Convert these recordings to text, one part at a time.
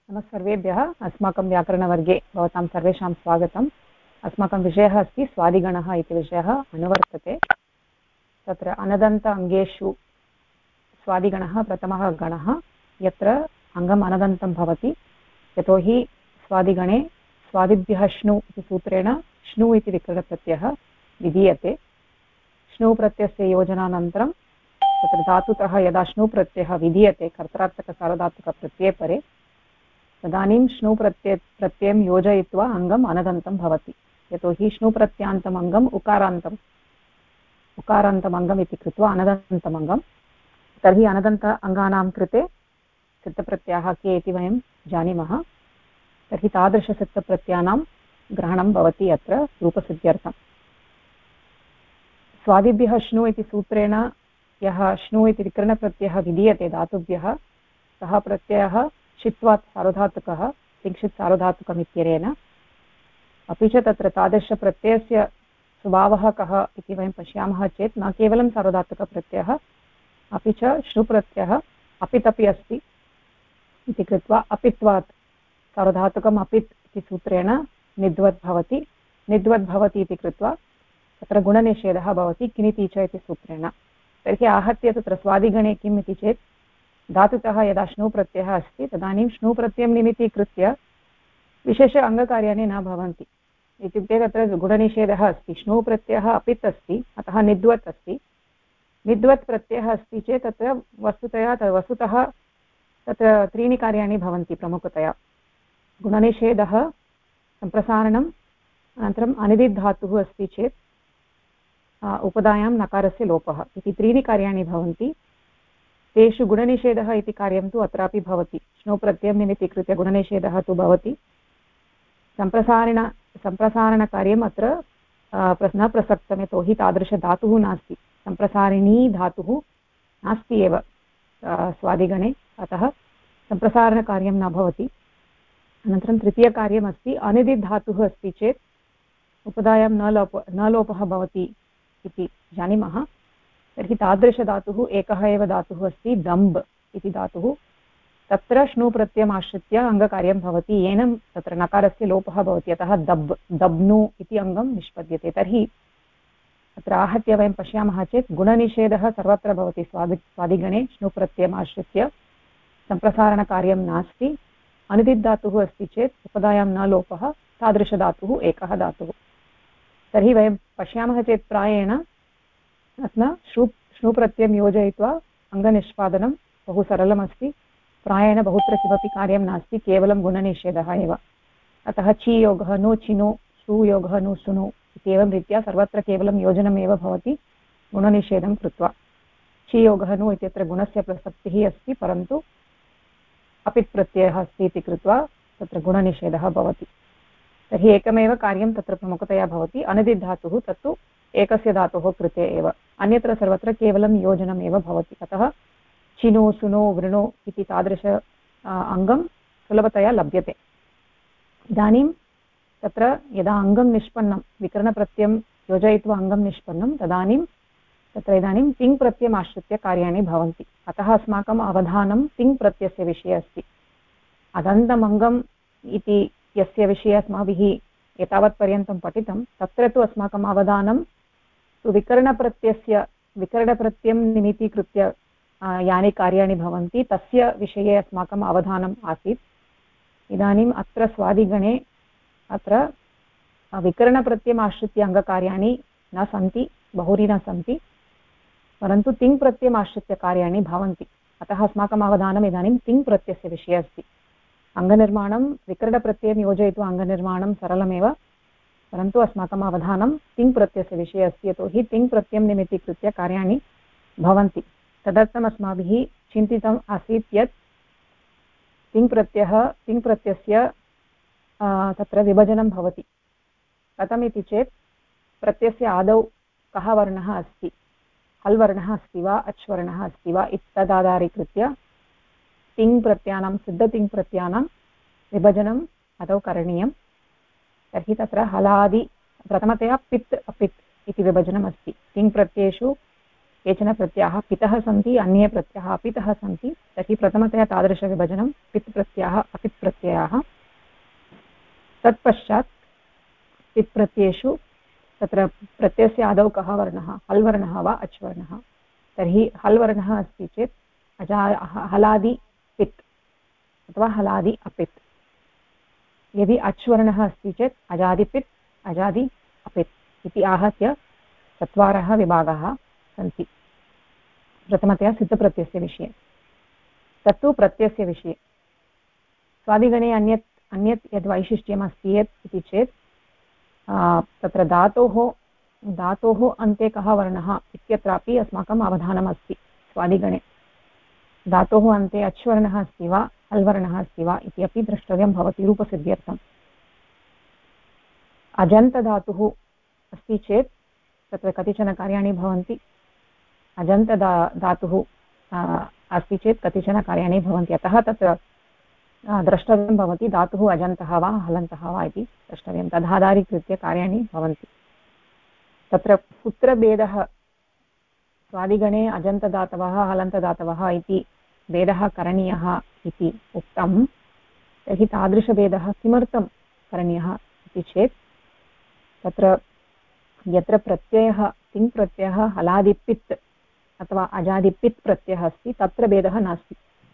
नमः सर्वेभ्यः। अस्माकं व्याकरणवर्गे भवतां सर्वेषां स्वागतम्। अस्माकं विषयः अस्ति स्वादिगणः इति विषयः अनुवर्तते। तत्र अनदन्त अङ्गेषु स्वादिगणः प्रथमः गणः, यत्र अङ्गम् अनदन्तं भवति। यतोहि स्वादिगणे स्वादिभ्यः श्नु इति सूत्रेण श्नु इति विकरणप्रत्ययः विधीयते। श्नु प्रत्ययस्य योजनानन्तरं तत्र धातुतः यदा श्नु प्रत्ययः विधीयते कर्त्रार्थकसार्वधातुकप्रत्यये परे, तदानीं श्नु प्रत्ययं योजयित्वा अङ्गम् अनदन्तं भवति। यतोहि श्नु प्रत्यान्तम् अङ्गम् उकारान्तम् अङ्गम् इति कृत्वा अनदन्तम् अङ्गम्। तर्हि अनदन्त अङ्गानां कृते सिद्धप्रत्ययाः के इति वयं जानीमः। तर्हि तादृशसिद्धप्रत्ययानां ग्रहणं भवति अत्र रूपसिद्ध्यर्थम्। स्वादिभ्यः श्नु इति सूत्रेण यः श्नु इति विकरणप्रत्ययः विधीयते धातुभ्यः, सः प्रत्ययः षित्वात् सार्वधातुकः, तिङ्क्षित् सार्वधातुकम् इत्यनेन। अपि च तत्र तादृशप्रत्ययस्य स्वभावः कः इति वयं पश्यामः चेत् न केवलं सार्वधातुकप्रत्ययः, अपि च श्नुप्रत्ययः अपित् अपि अस्ति इति कृत्वा अपित्वात् सार्वधातुकम् अपित् इति सूत्रेण निद्वत् भवति। निद्वत् भवति इति कृत्वा तत्र गुणनिषेधः भवति किनिति च इति सूत्रेण। तर्हि आहत्य तत्र स्वादिगणे किम् इति चेत् धातुतः यदा श्नु प्रत्ययः अस्ति तदानीं श्नु प्रत्ययं निमित्तीकृत्य विशेष अङ्गकार्याणि न भवन्ति। इत्युक्ते तत्र गुणनिषेधः अस्ति, श्नु प्रत्ययः अपित् अस्ति, अतः निद्वत् अस्ति। निद्वत् प्रत्ययः अस्ति चेत् तत्र वस्तुतः तत्र त्रीणि कार्याणि भवन्ति प्रमुखतया: गुणनिषेधः, सम्प्रसारणम्, अनन्तरम् अनिदित् धातुः अस्ति चेत् उपधायां नकारस्य लोपः इति त्रीणि कार्याणि भवन्ति। तेषु गुणनिषेधः इति कार्यं तु अत्रापि भवति। श्नु प्रत्ययं निमित्तीकृत्य गुणनिषेधः तु भवति। सम्प्रसारणकार्यम् अत्र न प्रसक्तं, यतोहि तादृशधातुः नास्ति, सम्प्रसारिणी धातुः नास्ति एव स्वादिगणे, अतः सम्प्रसारणकार्यं न भवति। अनन्तरं तृतीयकार्यमस्ति, अनिदित् धातुः अस्ति चेत् उपधायां न लोपः भवति इति जानीमः। तर्हि तादृशधातुः एकः एव धातुः अस्ति, दम्ब् इति धातुः। तत्र श्नु प्रत्ययमाश्रित्य अङ्गकार्यं भवति, येन तत्र नकारस्य लोपः भवति, अतः दब्नु इति अङ्गं निष्पद्यते। तर्हि अत्र आहत्य वयं पश्यामः चेत् गुणनिषेधः सर्वत्र भवति स्वादिगणे श्नु प्रत्ययमाश्रित्य, सम्प्रसारणकार्यं नास्ति। अनिदित् धातुः अस्ति चेत् उपधायां न लोपः, तादृशधातुः एकः धातुः। तर्हि वयं पश्यामः चेत् प्रायेण अत्र श्नु प्रत्ययं योजयित्वा अङ्गनिष्पादनं बहु सरलमस्ति। प्रायेण बहुत्र किमपि कार्यं नास्ति, केवलं गुणनिषेधः एव। अतः चियोगः नु चिनु, सुयोगः नु सुनु इत्येवं रीत्या सर्वत्र केवलं योजनमेव भवति गुणनिषेधं कृत्वा। चियोगः नु इत्यत्र गुणस्य प्रसक्तिः अस्ति, परन्तु अपित् प्रत्ययः अस्ति इति कृत्वा तत्र गुणनिषेधः भवति। तर्हि एकमेव कार्यं तत्र प्रमुखतया भवति, अनिदित् धातुः, तत्तु एकस्य धातोः कृते एव। अन्यत्र सर्वत्र केवलं योजनमेव भवति। अतः चिनु सुनु वृणु इति तादृश अङ्गं सुलभतया लभ्यते। इदानीं तत्र यदा अङ्गं निष्पन्नं, विकरणप्रत्ययं योजयित्वा अङ्गं निष्पन्नं, तदानीं तत्र इदानीं तिङ् प्रत्ययम् आश्रित्य कार्याणि भवन्ति। अतः अस्माकम् अवधानं तिङ् प्रत्ययस्य विषये अस्ति। अदन्तम् अङ्गम् इति यस्य विषये अस्माभिः एतावत्पर्यन्तं पठितं, तत्र तु अस्माकम् अवधानं तु विकरणप्रत्ययं निमित्तीकृत्य यानि कार्याणि भवन्ति तस्य विषये अस्माकम् अवधानम् आसीत्। इदानीम् अत्र स्वादिगणे अत्र विकरणप्रत्ययम् आश्रित्य अङ्गकार्याणि न सन्ति, बहुरि न सन्ति, परन्तु तिङ् प्रत्ययम् आश्रित्य कार्याणि भवन्ति। अतः अस्माकम् अवधानम् इदानीं तिङ् प्रत्ययस्य विषये अस्ति। अङ्गनिर्माणं विकरणप्रत्ययं योजयित्वा अङ्गनिर्माणं सरलमेव, परन्तु अस्माकम् अवधानं तिङ् प्रत्ययस्य विषये अस्ति, यतोहि तिङ् प्रत्ययं निमित्तीकृत्य कार्याणि भवन्ति। तदर्थम् अस्माभिः चिन्तितम् आसीत् यत् तिङ् प्रत्ययस्य तत्र विभजनं भवति। कथमिति चेत् प्रत्ययस्य आदौ कः वर्णः अस्ति, हल् वर्णः अस्ति वा अच् वर्णः अस्ति वा इत्तदाधारीकृत्य तिङ् प्रत्ययानां, सिद्धतिङ् प्रत्ययानां विभजनम् आदौ करणीयं। तर्हि तत्र हलादि प्रथमतया पित् अपित् इति विभजनम् अस्ति। तिङ् प्रत्ययेषु केचन प्रत्ययाः पितः सन्ति, अन्ये प्रत्ययाः अपितः सन्ति, तर्हि प्रथमतया तादृशविभजनं पित् प्रत्ययाः अपित् प्रत्ययाः। तत्पश्चात् पित् प्रत्ययेषु तत्र प्रत्ययस्य आदौ कः वर्णः, हल् वर्णः वा अच् वर्णः। तर्हि हल् वर्णः अस्ति चेत् हलादि पित् अथवा हलादि अपित्। यदि अच् वर्णः अस्ति चेत् अजादिपित् अजादि अपित् इति आहत्य चत्वारः विभागाः सन्ति प्रथमतया सिद्धप्रत्ययस्य विषये। तत्तु प्रत्ययस्य विषये। स्वादिगणे अन्यत् यद् वैशिष्ट्यम् अस्ति यत् इति चेत् तत्र धातोः अन्ते कः वर्णः इत्यत्रापि अस्माकम् अवधानम् अस्ति। स्वादिगणे धातोः अन्ते अच् वर्णः अस्ति वा हल् वर्णः अस्ति वा इति अपि द्रष्टव्यं भवति रूपसिद्ध्यर्थम्। अजन्तधातुः अस्ति चेत् तत्र कतिचन कार्याणि भवन्ति। धातुः अस्ति चेत् कतिचन कार्याणि भवन्ति। अतः तत्र द्रष्टव्यं भवति धातुः अजन्तः वा हलन्तः वा इति द्रष्टव्यं। तदाधारीकृत्य कार्याणि भवन्ति। तत्र कुत्र भेदः स्वादिगणे अजन्तदातवः हलन्तदातवः इति भेदः करणीयः इति उक्तं। तर्हि तादृशभेदः किमर्थं करणीयः इति चेत् तत्र यत्र प्रत्ययः तिङ् प्रत्ययः हलादिपित् अथवा अजादिपित् प्रत्ययः अस्ति तत्र भेदः नास्ति।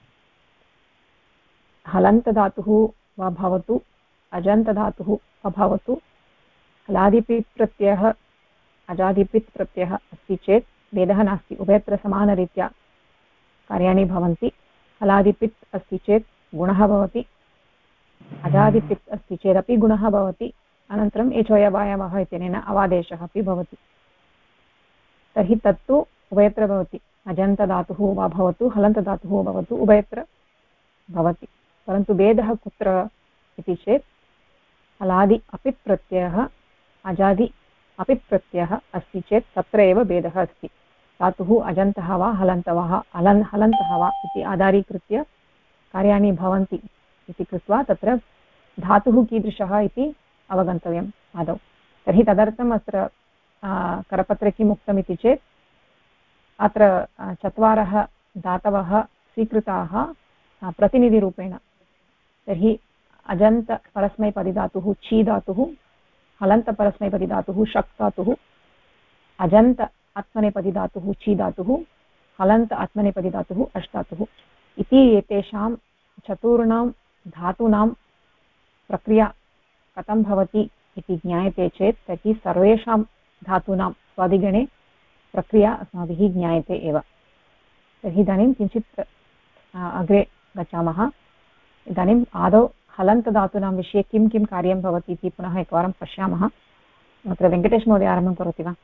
हलन्तधातुः वा भवतु अजन्तधातुः वा भवतु हलादिपित् प्रत्ययः अजादिपित् प्रत्ययः अस्ति चेत् भेदः नास्ति। उभयत्र समानरीत्या कार्याणि भवन्ति। हलादिपित् अस्ति चेत् गुणः भवति, अजादिपित् अस्ति चेदपि गुणः भवति। अनन्तरम् एचोयवायवः इत्यनेन अवादेशः अपि भवति। तर्हि तत्तु उभयत्र भवति। अजन्तधातुः वा भवतु हलन्तधातुः भवतु उभयत्र भवति। परन्तु भेदः कुत्र इति चेत् हलादि अपित् प्रत्ययः अजादि अपित् प्रत्ययः अस्ति चेत् तत्र एव भेदः अस्ति। धातुः अजन्तः वा हलन्तः वा इति आधारीकृत्य कार्याणि भवन्ति इति कृत्वा तत्र धातुः कीदृशः इति अवगन्तव्यम् आदौ। तर्हि तदर्थम् अत्र करपत्रे किम् उक्तमिति चेत् अत्र चत्वारः धातवः स्वीकृताः प्रतिनिधिरूपेण। तर्हि अजन्तपरस्मैपदिधातुः ची धातुः, हलन्तपरस्मैपदिधातुः शक् धातुः, अजन्त आत्मनेपदिधातुः ची धातुः, हलन्त आत्मनेपदिधातुः अश् धातुः इति एतेषां चतुर्णां धातूनां प्रक्रिया कथं भवति इति ज्ञायते चेत् तर्हि सर्वेषां धातूनां स्वादिगणे प्रक्रिया अस्माभिः ज्ञायते एव। तर्हि इदानीं किञ्चित् अग्रे गच्छामः। इदानीम् आदौ हलन्तधातूनां विषये किं किं कार्यं भवति इति पुनः एकवारं पश्यामः। अत्र वेङ्कटेशमहोदय आरम्भं करोति वा?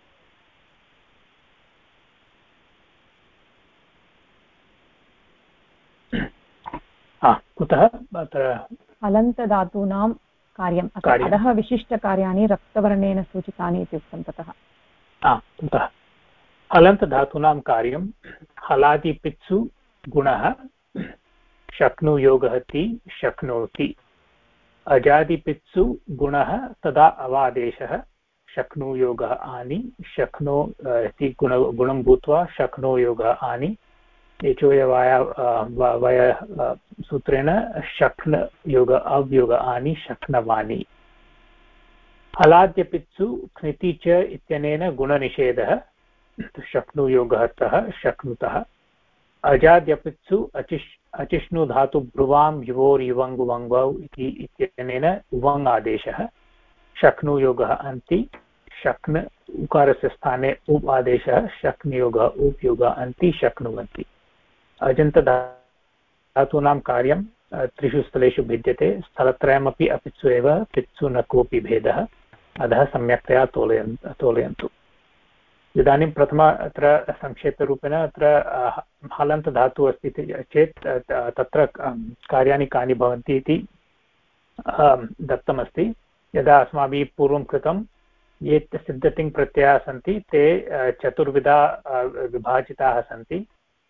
कुतः अत्र हलन्तधातूनां कार्यम् अतः विशिष्टकार्याणि रक्तवर्णेन सूचितानि इति उक्तं ततः। कुतः हलन्तधातूनां कार्यं हलादिपित्सु गुणः शक्नुयोगः ति शक्नोति, अजादिपित्सु गुणः तदा अवादेशः शक्नुयोगः आनि शक्नो इति गुणं भूत्वा शक्नोयोगः आनि एचोयवाय वय सूत्रेण शक्न योग अव्योग आनि शक्नवानि। हलाद्यपित्सु क्निति च इत्यनेन गुणनिषेधः शक्नुयोगः तः शक्नुतः। अजाद्यपित्सु अचिष्णु धातु ब्रुवां युवोर् युवङ् वङ्गौ इत्यनेन उवङ् आदेशः शक्नुयोगः अन्ति शक्न उकारस्य स्थाने उप् आदेशः शक्नुयोगः उप् योगः अन्ति शक्नुवन्ति। अजन्तधातूनां कार्यं त्रिषु स्थलेषु भिद्यते। स्थलत्रयमपि अपित्सु एव, पित्सु न कोऽपि भेदः। अधः सम्यक्तया तोलयन्तु। इदानीं प्रथम अत्र संक्षेपरूपेण अत्र हलन्तधातुः अस्ति चेत् तत्र कार्याणि कानि भवन्ति इति दत्तमस्ति। यदा अस्माभिः पूर्वं कृतं ये सिद्धतिङ् प्रत्ययाः सन्ति ते चतुर्विधा विभाजिताः सन्ति।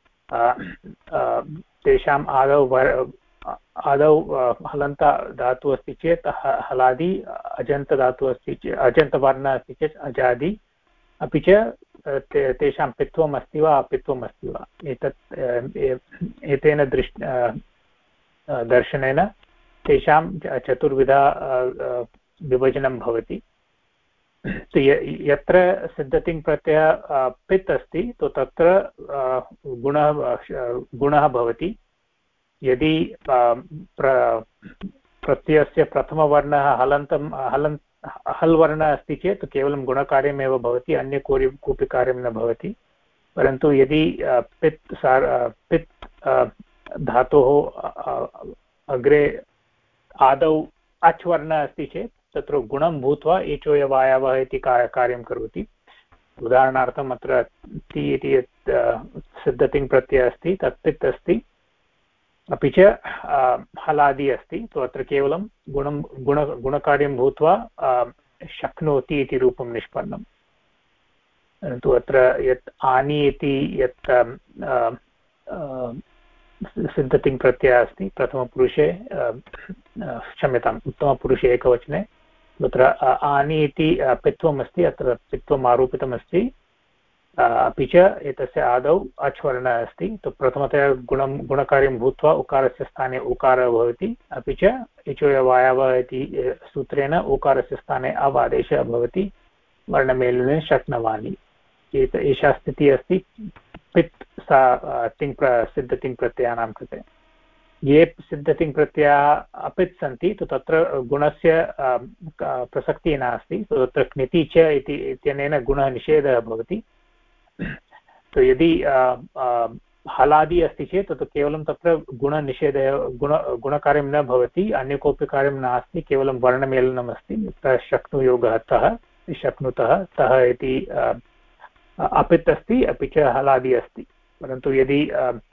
तेषाम् आदौ हलन्त धातुः अस्ति चेत् हलादि, अजन्तधातुः अस्ति चेत् अजन्तवर्णः अस्ति चेत् अजादि, अपि च तेषां पित्वम् अस्ति वा अपित्वम् अस्ति वा एतेन दर्शनेन तेषां चतुर्विधा विभजनं भवति। यत्र सिद्धतिङ् प्रत्ययः पित् अस्ति तो तत्र गुणः भवति। यदि प्रत्ययस्य प्रथमवर्णः हल् वर्णः अस्ति चेत् केवलं गुणकार्यमेव भवति, अन्य कोऽपि कार्यं न भवति। परन्तु यदि पित् धातोः अग्रे आदौ अच् वर्णः अस्ति चेत् तत्र गुणं भूत्वा एचोयवायवः इति कार्यं करोति। उदाहरणार्थम् अत्र ति इति यत् सिद्धतिङ् प्रत्ययः अस्ति तत् पित् अस्ति, अपि च हलादि अस्ति, तो अत्र केवलं गुणकार्यं भूत्वा शक्नोति इति रूपं निष्पन्नम्। परन्तु अत्र यत् आनि इति यत् सिद्धतिङ् प्रत्ययः अस्ति प्रथमपुरुषे, क्षम्यताम्, उत्तमपुरुषे एकवचने, तत्र आनि इति पित्वम् अस्ति, अत्र पित्वम् आरोपितमस्ति, अपि च एतस्य आदौ अच् वर्णः अस्ति। तो प्रथमतया गुणकार्यं भूत्वा उकारस्य स्थाने उकारः भवति, अपि च इचोयवायवः इति सूत्रेण उकारस्य स्थाने अवादेशः भवति वर्णमेलने शक्नवानि। एषा स्थितिः अस्ति पित् सिद्धतिङ् प्रत्ययानां कृते। ये सिद्धतिङ् प्रत्ययाः अपित् सन्ति तो तत्र गुणस्य प्रसक्तिः नास्ति, तो तत्र क्निति च इत्यनेन गुणः निषेधः भवति। तो यदि हलादि अस्ति चेत् तत् केवलं तत्र गुणनिषेधः गुणकार्यं न भवति, अन्य कोऽपि कार्यं नास्ति, केवलं वर्णमेलनम् अस्ति। तत्र शक्नुयोगः तः, शक्नुतः तः इति अपित् अस्ति, अपि च हलादि अस्ति। परन्तु यदि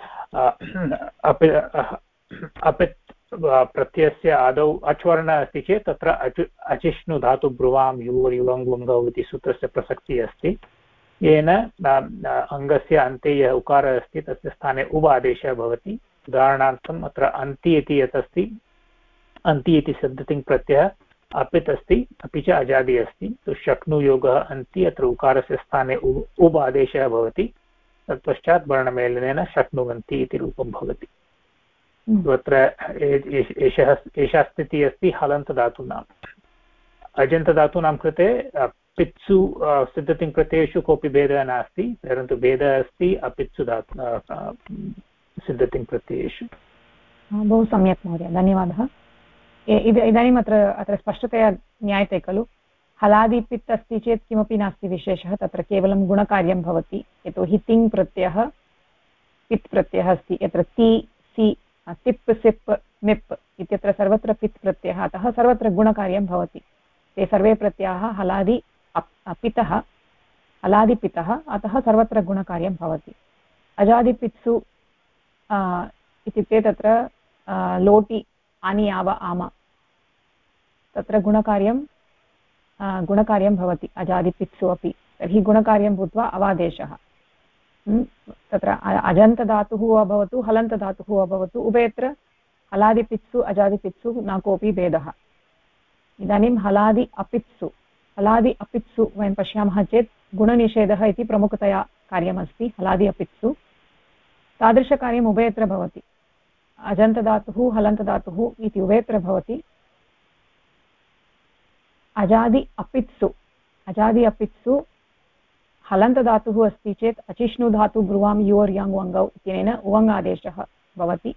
अपित् प्रत्ययस्य आदौ अच् वर्णः अस्ति चेत् तत्र अचिष्णु धातु ब्रुवां युवङ् इति सूत्रस्य प्रसक्तिः अस्ति, येन अङ्गस्य अन्ते यः उकारः अस्ति तस्य स्थाने उब आदेशः भवति। उदाहरणार्थम् अत्र अन्ति इति यत् अस्ति, अन्ति इति सिद्धतिङ् प्रत्ययः अपित् अस्ति, अपि च अजादि अस्ति। तो शक्नुयोगः अन्ति, अत्र उकारस्य स्थाने उब आदेशः भवति, तत्पश्चात् वर्णमेलनेन शक्नुवन्ति इति रूपं भवति। अत्र एषा स्थितिः अस्ति हलन्तधातूनाम्। अजन्तधातूनां कृते पित्सु सिद्धतिङ् प्रत्ययेषु कोऽपि भेदः नास्ति, परन्तु भेदः अस्ति अपित्सु सिद्धतिङ् प्रत्ययेषु। बहु सम्यक् महोदय, धन्यवादः। इदानीम् अत्र स्पष्टतया ज्ञायते खलु, हलादिपित् अस्ति चेत् किमपि नास्ति विशेषः, तत्र केवलं गुणकार्यं भवति। यतोहि तिङ् प्रत्ययः पित् प्रत्ययः अस्ति, यत्र ति सि तिप् सिप् मिप् इत्यत्र सर्वत्र पित् प्रत्ययः, अतः सर्वत्र गुणकार्यं भवति। ते सर्वे प्रत्ययाः पितः हलादिपितः, अतः सर्वत्र गुणकार्यं भवति। अजादिपित्सु इत्युक्ते तत्र लोटि आनि आव आम, तत्र गुणकार्यं भवति अजादिपित्सु अपि। तर्हि गुणकार्यं भूत्वा अवादेशः। तत्र अजन्तधातुः वा भवतु हलन्तधातुः वा भवतु, उभयत्र हलादिपित्सु अजादिपित्सु न कोऽपि भेदः। इदानीं हलादि अपित्सु वयं पश्यामः चेत् गुणनिषेधः इति प्रमुखतया कार्यमस्ति हलादि अपित्सु। तादृशकार्यम् उभयत्र भवति, अजन्तधातुः हलन्तधातुः इति उभयत्र भवति। अजादि अपित्सु हलन्तधातुः अस्ति चेत् अचिष्णुधातु ब्रुवां योर् याङ् वङ्गौ इत्यनेन उवङ् आदेशः भवति।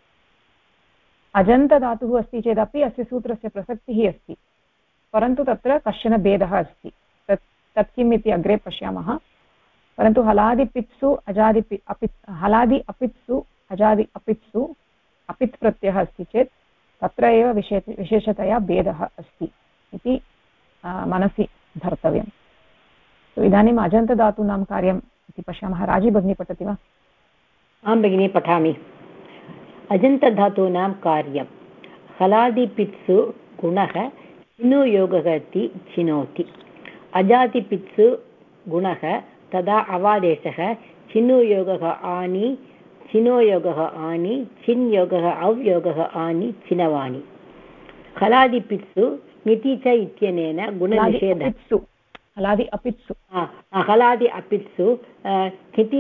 अजन्तधातुः अस्ति चेदपि अस्य सूत्रस्य प्रसक्तिः अस्ति, परन्तु तत्र कश्चन भेदः अस्ति। तत् किम् इति अग्रे पश्यामः। परन्तु हलादि अपित्सु अजादि अपित्सु अपित् प्रत्ययः अस्ति चेत् तत्र एव विशेषतया भेदः अस्ति इति मनसि धर्तव्यम्। इदानीम् अजन्तधातूनां कार्यम् इति पश्यामः। राजी भगिनी पठति वा? आं भगिनी, पठामि। अजन्तधातूनां कार्यं हलादिपित्सु गुणः चिनुयोगः इति चिनोति। अजादिपित्सु गुणः तदा अवादेशः चिनुयोगः आनि, चिनोयोगः आनि, चिन्योगः अव्योगः आनि, चिनवानि। हलादिपित्सु निति च इत्यनेन गुणनिषेधः। हलादि अपित्सु हलादि अपित्सु किति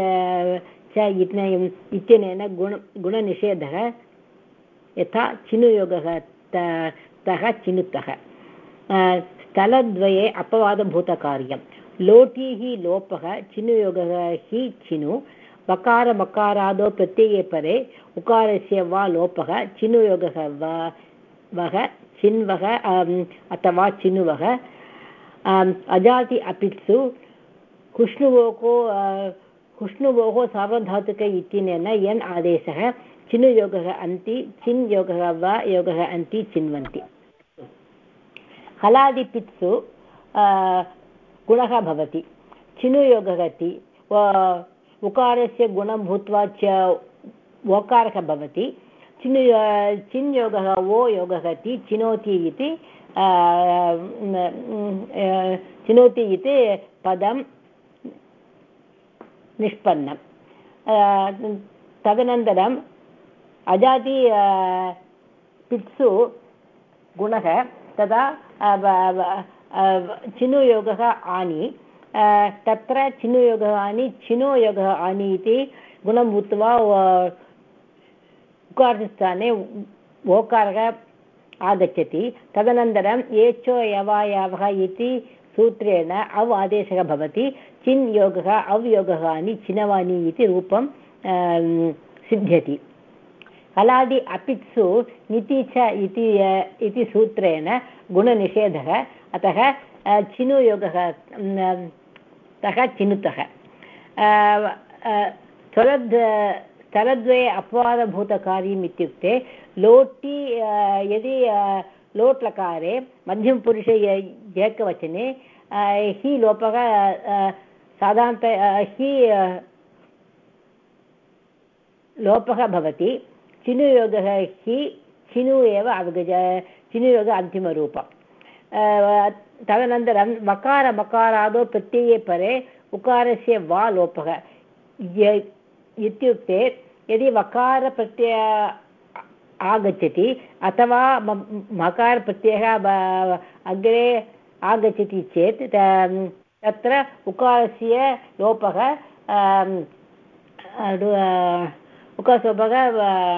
इत्यनेन गुणनिषेधः यथा चिनुयोगः तः चिनुतः स्थलद्वये अपवादभूतकार्यं लोटिः लोपः चिनुयोगः हि चिनु वकारमकारादौ प्रत्यये परे उकारस्य वा लोपः चिनुयोगः वः चिन्वः अथवा चिनुवः अजाति अपित्सु हुष्णुवोः सार्वधातुक इत्यनेन यन् आदेशः चिनुयोगः अन्ति चिन् योगः वा योगः अन्ति चिन्वन्ति हलादिपित्सु गुणः भवति चिनुयोगः ति उकारस्य गुणं भूत्वा च ओकारः भवति चिन् योगः वो योगः ति चिनोति इति पदं निष्पन्नं तदनन्तरम् अजाति पित्सु गुणः तदा चिनुयोगः आनि तत्र चिनुयोगः आनि चिनोयोगः आनि इति गुणं भूत्वा उकारस्थाने ओकारः आगच्छति तदनन्तरम् एचो यवायावः इति सूत्रेण अव् आदेशः भवति चिन् योगः अव्योगः आनि चिनवानि इति रूपं सिद्ध्यति हलादि अपित्सु निति च इति सूत्रेण गुणनिषेधः अतः चिनुयोगः तः चिनुतः स्थलद्वये अपवादभूतकार्यम् इत्युक्ते लोटि यदि लोट् लकारे मध्यमपुरुषे एकवचने हि लोपः साधारणत हि लोपः भवति चिनुयोगः हि चिनु एव चिनुयोगः अन्तिमरूपं तदनन्तरं वकारमकारादौ प्रत्यये परे उकारस्य वा लोपः इत्युक्ते यदि वकारप्रत्ययः आगच्छति अथवा मकारप्रत्ययः अग्रे आगच्छति चेत् तत्र उकारस्य लोपः उकारलोपः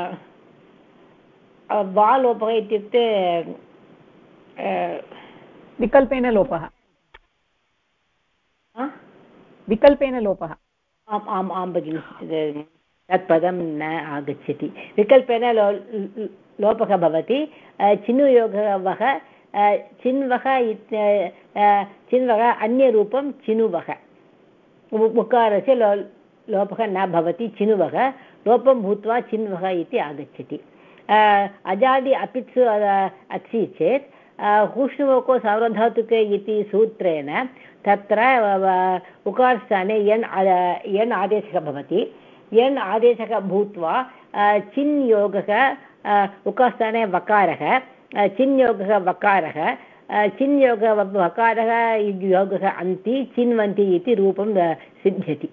वा लोपः इत्युक्ते विकल्पेन लोपः विकल्पेन लोपः आम् आम् आं भगिनि तत् पदं न आगच्छति विकल्पेन लोपः भवति चिनुयोगः चिन्वः अन्यरूपं चिनुवः उकारस्य लोपः न भवति चिनुवः लोपं भूत्वा चिन्वः इति आगच्छति अजादि अपित्सु अस्ति चेत् हुष्णुवको सार्वधातुके इति सूत्रेण तत्र उकारस्थाने यन् आदेशः भवति यन् आदेशः भूत्वा चिन् योगः उकारस्थाने वकारः चिन् योगः वकारः चिन् योगः वकारः योगः अन्ति चिन्वन्ति इति रूपं सिद्ध्यति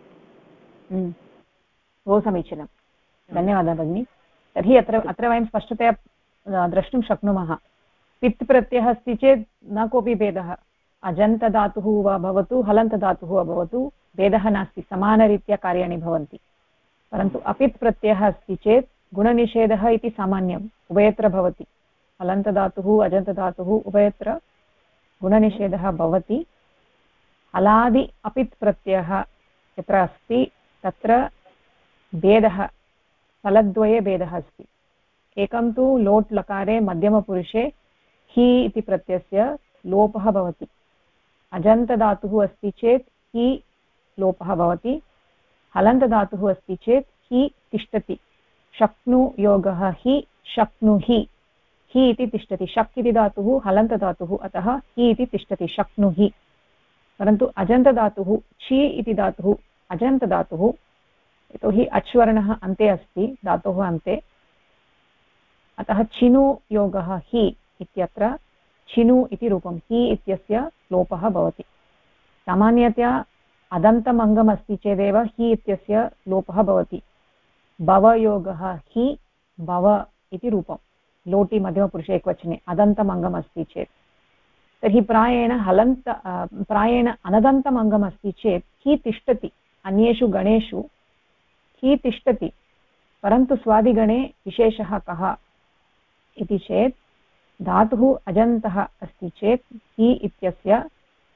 बहु समीचीनं धन्यवादः भगिनि तर्हि अत्र वयं स्पष्टतया द्रष्टुं शक्नुमः पित् प्रत्ययः अस्ति चेत् न कोऽपि भेदः अजन्तधातुः वा भवतु हलन्तधातुः वा भवतु भेदः नास्ति समानरीत्या कार्याणि भवन्ति परन्तु अपित् प्रत्ययः अस्ति चेत् गुणनिषेधः इति सामान्यम् उभयत्र भवति हलन्तधातुः अजन्तधातुः उभयत्र गुणनिषेधः भवति हलादि अपित् प्रत्ययः यत्र अस्ति तत्र भेदः फलद्वये भेदः अस्ति एकं तु लोट् लकारे मध्यमपुरुषे हि इति प्रत्ययस्य लोपः भवति अजन्तधातुः अस्ति चेत् हि लोपः भवति हलन्तधातुः अस्ति चेत् हि तिष्ठति शक्नुयोगः हि शक्नुहि हि इति तिष्ठति शक् इति धातुः हलन्तधातुः अतः हि इति तिष्ठति शक्नुहि परन्तु अजन्तधातुः छि इति धातुः अजन्तधातुः यतोहि अच्वर्णः अन्ते अस्ति धातोः अन्ते अतः चिनु योगः हि इत्यत्र चिनु इति रूपं हि इत्यस्य लोपः भवति सामान्यतया अदन्तम् अङ्गम् अस्ति चेदेव हि इत्यस्य लोपः भवति भवयोगः हि भव इति रूपं लोटि मध्यमपुरुषे एकवचने अदन्तम् अङ्गम् अस्ति चेत् तर्हि प्रायेण अनदन्तम् अङ्गमस्ति चेत् हि तिष्ठति, अन्येषु गणेषु हि तिष्ठति, परन्तु स्वादिगणे विशेषः कः इति चेत् धातुः अजन्तः अस्ति चेत् हि इत्यस्य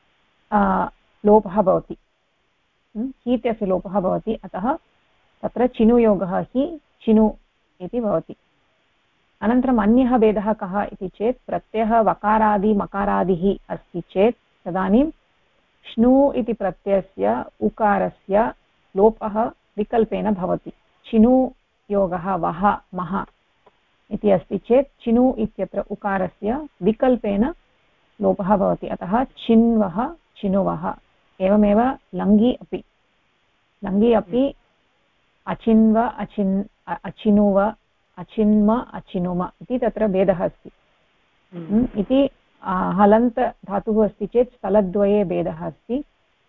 लोपः भवति, हि इत्यस्य लोपः भवति, अतः तत्र चिनुयोगः हि चिनु इति भवति। अनन्तरम् अन्यः भेदः कः इति चेत् प्रत्ययः वकारादि मकारादिः अस्ति चेत् तदानीं श्नु इति प्रत्ययस्य उकारस्य लोपः विकल्पेन भवति। चिनुयोगः वः मः इति अस्ति चेत् चिनु इत्यत्र उकारस्य विकल्पेन लोपः भवति, अतः चिन्वः चिनुवः। एवमेव लङ्घि अपि अचिन्व अचिनुव अचिन्म अचिनुम इति तत्र भेदः अस्ति। इति हलन्त धातुः अस्ति चेत् स्थलद्वये भेदः अस्ति।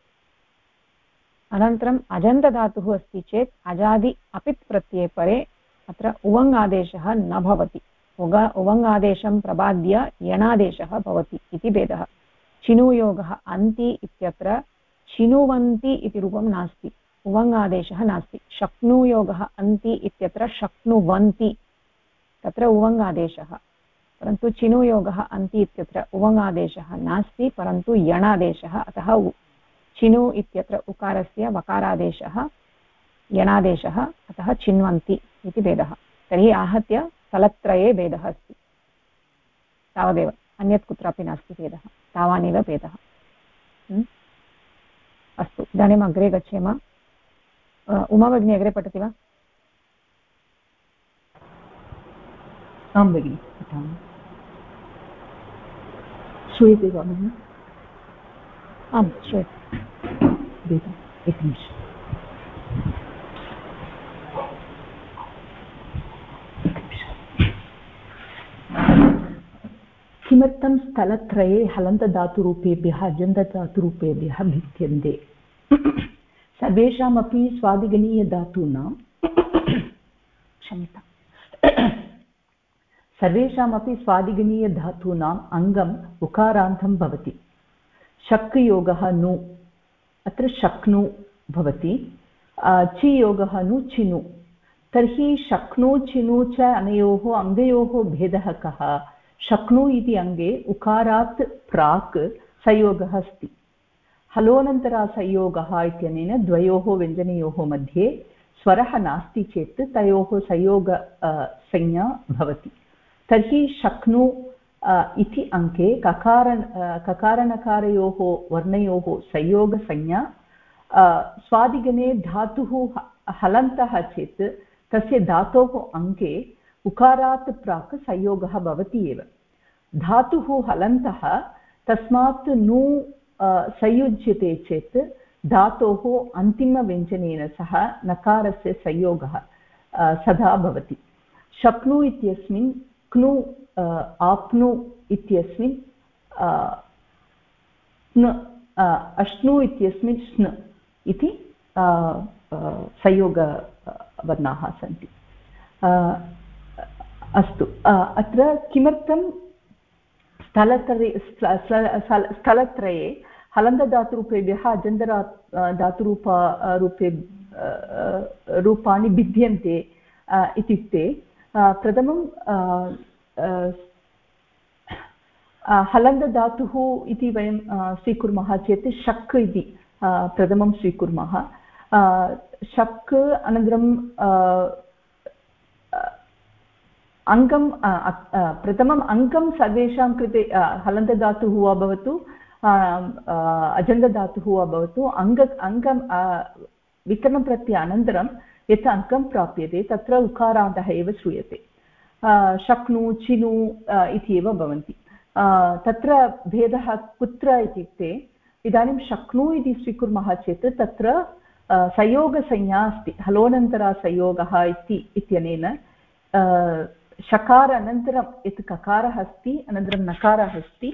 अनन्तरम् अजन्तधातुः अस्ति चेत् अजादि अपित् प्रत्यये परे अत्र उवङ् आदेशः न भवति, उवङ् आदेशं प्रबाद्य यणादेशः भवति इति भेदः। चिनुयोगः अन्ति इत्यत्र चिनुवन्ति इति रूपं नास्ति, उवङ् आदेशः नास्ति। शक्नुयोगः अन्ति इत्यत्र शक्नुवन्ति, तत्र उवङ् आदेशः, परन्तु चिनुयोगः अन्ति इत्यत्र उवङ् आदेशः नास्ति, परन्तु यणादेशः, अतः चिनु इत्यत्र उकारस्य वकारादेशः यणादेशः, अतः चिन्वन्ति इति भेदः। तर्हि आहत्य स्थलत्रये भेदः अस्ति, तावदेव, अन्यत् कुत्रापि नास्ति भेदः, तावानेव भेदः। अस्तु, इदानीम् अग्रे गच्छेम। उमा भगिनी अग्रे पठति वा? आं भगिनि पठामि। श्रूयते वा भगिनि? आं श्रूयते। एकनिमिषम्। किमर्थं स्थलत्रये हलन्तधातुरूपेभ्यः अजन्तधातुरूपेभ्यः भिद्यन्ते? सर्वेषामपि स्वादिगणीयधातूनां क्षम्यतां सर्वेषामपि स्वादिगणीयधातूनाम् अङ्गम् उकारान्तं भवति। शक्योगः नु, अत्र शक्नु भवति, चियोगः नु चिनु। तर्हि शक्नु चिनु च अनयोः अङ्गयोः भेदः कः? शक्नु इति अङ्गे उकारात् प्राक् संयोगः अस्ति। हलोनन्तरासंयोगः इत्यनेन द्वयोः व्यञ्जनयोः मध्ये स्वरः नास्ति चेत् तयोः संयोग संज्ञा भवति। तर्हि शक्नु इति अङ्के ककारणकारयोः वर्णयोः संयोगसंज्ञा। स्वादिगणे धातुः हलन्तः चेत् तस्य धातोः अङ्के उकारात् प्राक् संयोगः भवति एव। धातुः हलन्तः, तस्मात् नु संयुज्यते चेत् धातोः अन्तिमव्यञ्जनेन सह नकारस्य संयोगः सदा भवति। शक्नु इत्यस्मिन् क्नु, आप्नु इत्यस्मिन् स्न, अश्नु इत्यस्मिन् स्न इति संयोगवर्णाः सन्ति। अस्तु, अत्र किमर्थं स्थलत्रये हलन्तधातुरूपेभ्यः रूपाणि भिद्यन्ते इत्युक्ते, प्रथमं हलन्तधातुः इति वयं स्वीकुर्मः चेत् शक् इति प्रथमं स्वीकुर्मः। शक् अनन्तरं अङ्गं, प्रथमम् अङ्गं सर्वेषां कृते हलन्तधातुः वा भवतु अजन्तधातुः वा भवतु, अङ्गं विकरणप्रत्यय अनन्तरं यत् अङ्गं प्राप्यते तत्र उकारान्तः एव श्रूयते। शक्नु चिनु इति एव भवन्ति। तत्र भेदः कुत्र इत्युक्ते, इदानीं शक्नु इति स्वीकुर्मः चेत् तत्र संयोगसंज्ञा अस्ति, हलोनन्तरसंयोगः इत्यनेन शकार अनन्तरं यत् ककारः अस्ति अनन्तरं नकारः अस्ति,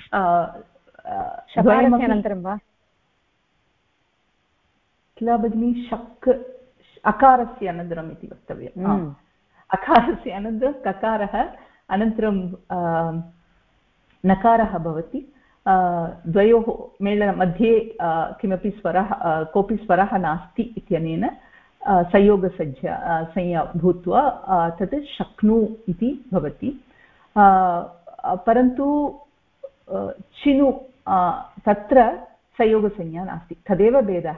अनन्तरं वा किल भगिनि? शक् अकारस्य अनन्तरम् इति वक्तव्यम्। अकारस्य अनन्तरं ककारः अनन्तरं नकारः भवति। द्वयोः मेलनमध्ये किमपि स्वरः कोऽपि स्वरः नास्ति इत्यनेन संज्ञा भूत्वा तत् शक्नु इति भवति। परन्तु चिनु तत्र संयोगसंज्ञा नास्ति, तदेव भेदः।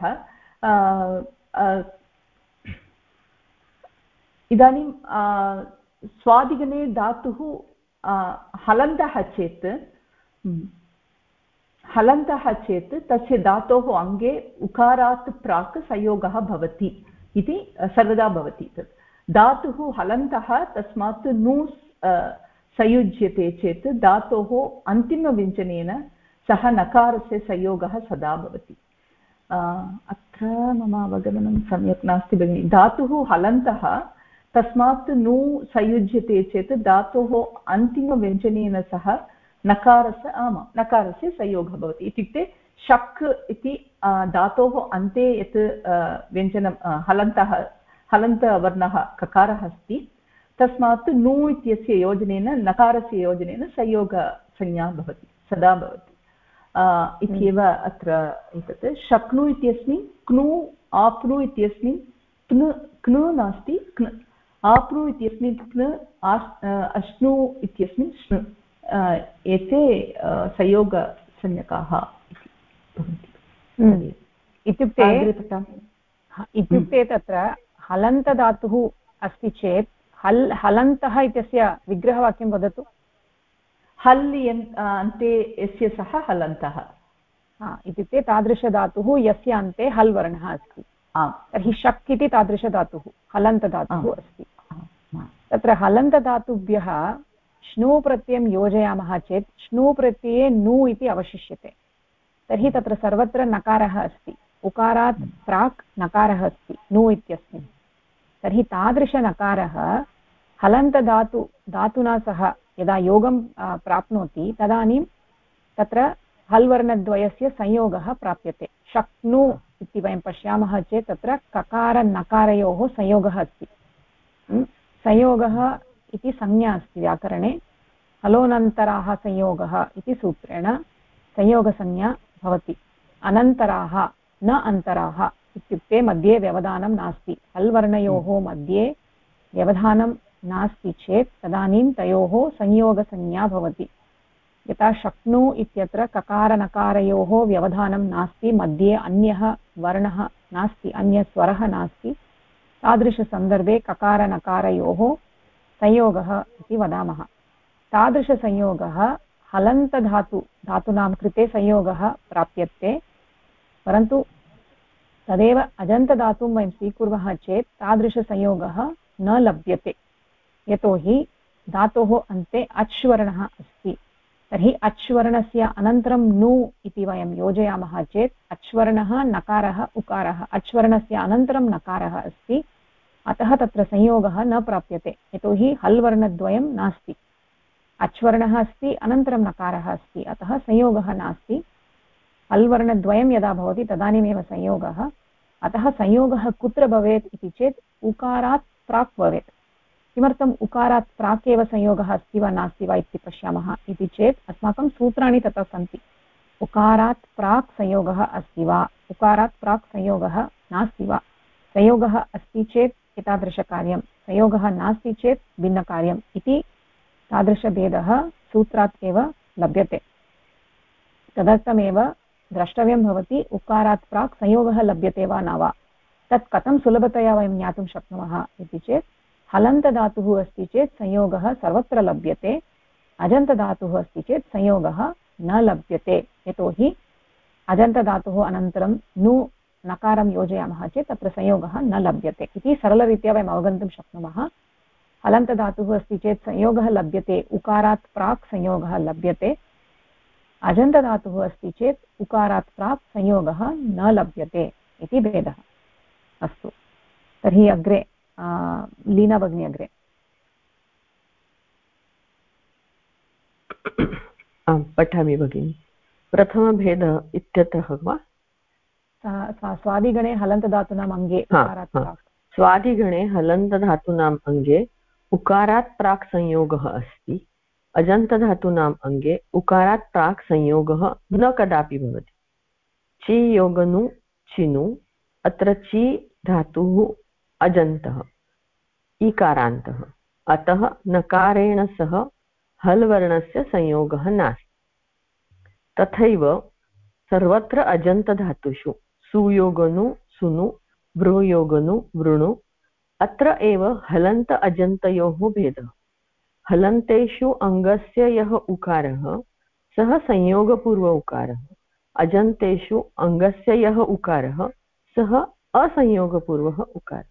इदानीं स्वादिगणे धातुः हलन्तः चेत् तस्य धातोः अङ्गे उकारात् प्राक् संयोगः भवति इति सर्वदा भवति। तत् धातुः हलन्तः, तस्मात् नु संयुज्यते चेत् धातोः अन्तिमव्यञ्जनेन सह नकारस्य संयोगः सदा भवति। अत्र मम अवगमनं सम्यक् नास्ति भगिनि। धातुः हलन्तः, तस्मात् नु संयुज्यते चेत् धातोः अन्तिमव्यञ्जनेन सह नकारस्य संयोगः भवति। इत्युक्ते शक् इति धातोः अन्ते यत् व्यञ्जनं हलन्तवर्णः ककारः अस्ति, तस्मात् नु इत्यस्य योजनेन नकारस्य योजनेन संयोगसंज्ञा भवति, सदा भवति इत्येव अत्र एतत्। शक्नु इत्यस्मिन् क्नु, आप्नु इत्यस्मिन् क्नु नास्ति, आप्नु इत्यस्मिन् क्नु, अश्नु इत्यस्मिन् श्नु, एते संयोगसंज्ञकाः भवन्ति। इत्युक्ते तत्र हलन्तधातुः अस्ति चेत् हलन्तः इत्यस्य विग्रहवाक्यं वदतु। हल् अन्ते यस्य सः हलन्तः, इत्युक्ते तादृशधातुः यस्य अन्ते हल् वर्णः अस्ति। तर्हि शक् इति तादृशधातुः हलन्तधातुः अस्ति। तत्र हलन्तधातुभ्यः श्नु प्रत्ययं योजयामः चेत् श्नु प्रत्यये नु इति अवशिष्यते। तर्हि तत्र सर्वत्र नकारः अस्ति, उकारात् प्राक् नकारः अस्ति नु इत्यस्मिन्। तर्हि तादृशनकारः हलन्तधातुना सह यदा योगं प्राप्नोति तदानीं तत्र हल्वर्णद्वयस्य संयोगः प्राप्यते। शक्नु इति वयं पश्यामः चेत् तत्र ककारनकारयोः संयोगः अस्ति। संयोगः इति संज्ञा अस्ति व्याकरणे। हलोनन्तराः संयोगः इति सूत्रेण संयोगसंज्ञा भवति। अनन्तराः न अन्तराः इत्युक्ते मध्ये व्यवधानं नास्ति। हल्वर्णयोः मध्ये व्यवधानं नास्ति चेत् तदानीं तयोः संयोगसंज्ञा भवति। यथा शक्नु इत्यत्र ककारनकारयोः व्यवधानं नास्ति, मध्ये अन्यः वर्णः नास्ति, अन्यस्वरः नास्ति, तादृशसन्दर्भे ककारनकारयोः संयोगः इति वदामः। तादृशसंयोगः हलन्तधातूनां कृते संयोगः प्राप्यते, परन्तु तदेव अजन्तधातुं वयं स्वीकुर्मः चेत् तादृशसंयोगः न लभ्यते, यतोहि धातोः अन्ते अच्वर्णः अस्ति। तर्हि अच्वर्णस्य अनन्तरं नु इति वयं योजयामः चेत् अच्वर्णः नकारः उकारः, अच्वर्णस्य अनन्तरं नकारः अस्ति, अतः तत्र संयोगः न प्राप्यते, यतोहि हल्वर्णद्वयं नास्ति। अच्वर्णः अस्ति, अनन्तरं नकारः अस्ति, अतः संयोगः नास्ति। हल्वर्णद्वयं यदा भवति तदानीमेव संयोगः। अतः संयोगः कुत्र भवेत् इति चेत् उकारात् प्राक् भवेत्। किमर्थम् उकारात् प्राक् एव संयोगः अस्ति वा नास्ति वा इति पश्यामः इति चेत् अस्माकं सूत्राणि तथा सन्ति। उकारात् प्राक् संयोगः अस्ति वा, उकारात् प्राक् संयोगः नास्ति वा, संयोगः अस्ति चेत् एतादृशकार्यं, संयोगः नास्ति चेत् भिन्नकार्यम् इति तादृशभेदः सूत्रात् एव लभ्यते। तदर्थमेव द्रष्टव्यं भवति उकारात् प्राक् संयोगः लभ्यते वा न वा। तत् कथं सुलभतया वयं ज्ञातुं शक्नुमः इति चेत् हलन्तधातुः अस्ति चेत् संयोगः सर्वत्र लभ्यते, अजन्तधातुः अस्ति चेत् संयोगः न लभ्यते, यतोहि अजन्तधातुः अनन्तरं नु नकारं योजयामः चेत् तत्र संयोगः न लभ्यते इति सरलरीत्या वयम् अवगन्तुं शक्नुमः। हलन्तधातुः अस्ति चेत् संयोगः लभ्यते, उकारात् प्राक् संयोगः लभ्यते, अजन्तधातुः अस्ति चेत् उकारात् प्राक् संयोगः न लभ्यते इति भेदः। अस्तु, तर्हि अग्रे लीना भगिनी अग्रे। पठामि भगिनि। प्रथमभेद इत्यतः वा स्वादिगणे हलन्तधातूनाम् अङ्गे उकारात् प्राक्। स्वादिगणे हलन्तधातूनाम् अङ्गे उकारात् प्राक् संयोगः अस्ति अजन्तधातूनाम् अङ्गे उकारात् प्राक् संयोगः न कदापि भवति। ची योगनु चिनु, अत्र ची धातुः अजन्तः ईकारान्तः, अतः नकारेण सह हल् वर्णस्य संयोगः नास्ति। तथैव सर्वत्र अजन्तधातुषु सुयोगनु सुनु, भ्रूयोगनु वृणु, अत्र एव हलन्त अजन्तयोः भेदः। हलन्तेषु अङ्गस्य यः उकारः सः संयोगपूर्व उकारः, अजन्तेषु अङ्गस्य यः उकारः सः असंयोगपूर्वः उकारः।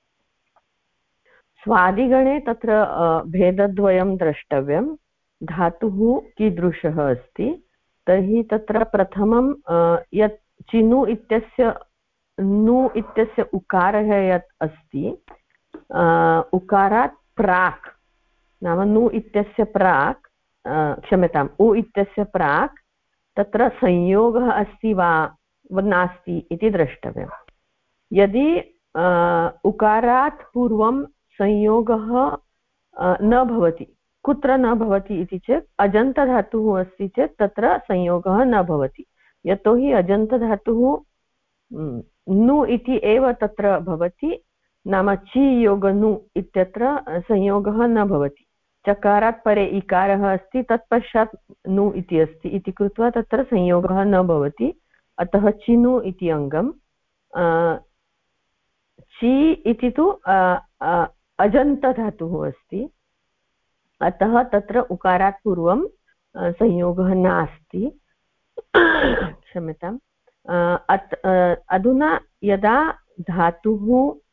स्वादिगणे तत्र भेदद्वयं द्रष्टव्यं। धातुः कीदृशः अस्ति तर्हि तत्र प्रथमं यत् चिनु इत्यस्य नु इत्यस्य उकारः यत् अस्ति, उकारात् प्राक् नाम नु इत्यस्य प्राक्, क्षम्यताम्, उ इत्यस्य प्राक् तत्र संयोगः अस्ति वा नास्ति इति द्रष्टव्यं। यदि उकारात् पूर्वं संयोगः न भवति, कुत्र न भवति इति चेत् अजन्तधातुः अस्ति चेत् तत्र संयोगः न भवति, यतोहि अजन्तधातुः नु इति एव तत्र भवति, नाम ची योगनु इत्यत्र संयोगः न भवति। चकारात् परे इकारः अस्ति, तत्पश्चात् नु इति अस्ति इति कृत्वा तत्र संयोगः न भवति, अतः चिनु इति अङ्गं। ची इति तु अजन्तधातुः अस्ति, अतः तत्र उकारात् पूर्वं संयोगः नास्ति। क्षम्यताम्। अधुना यदा धातुः,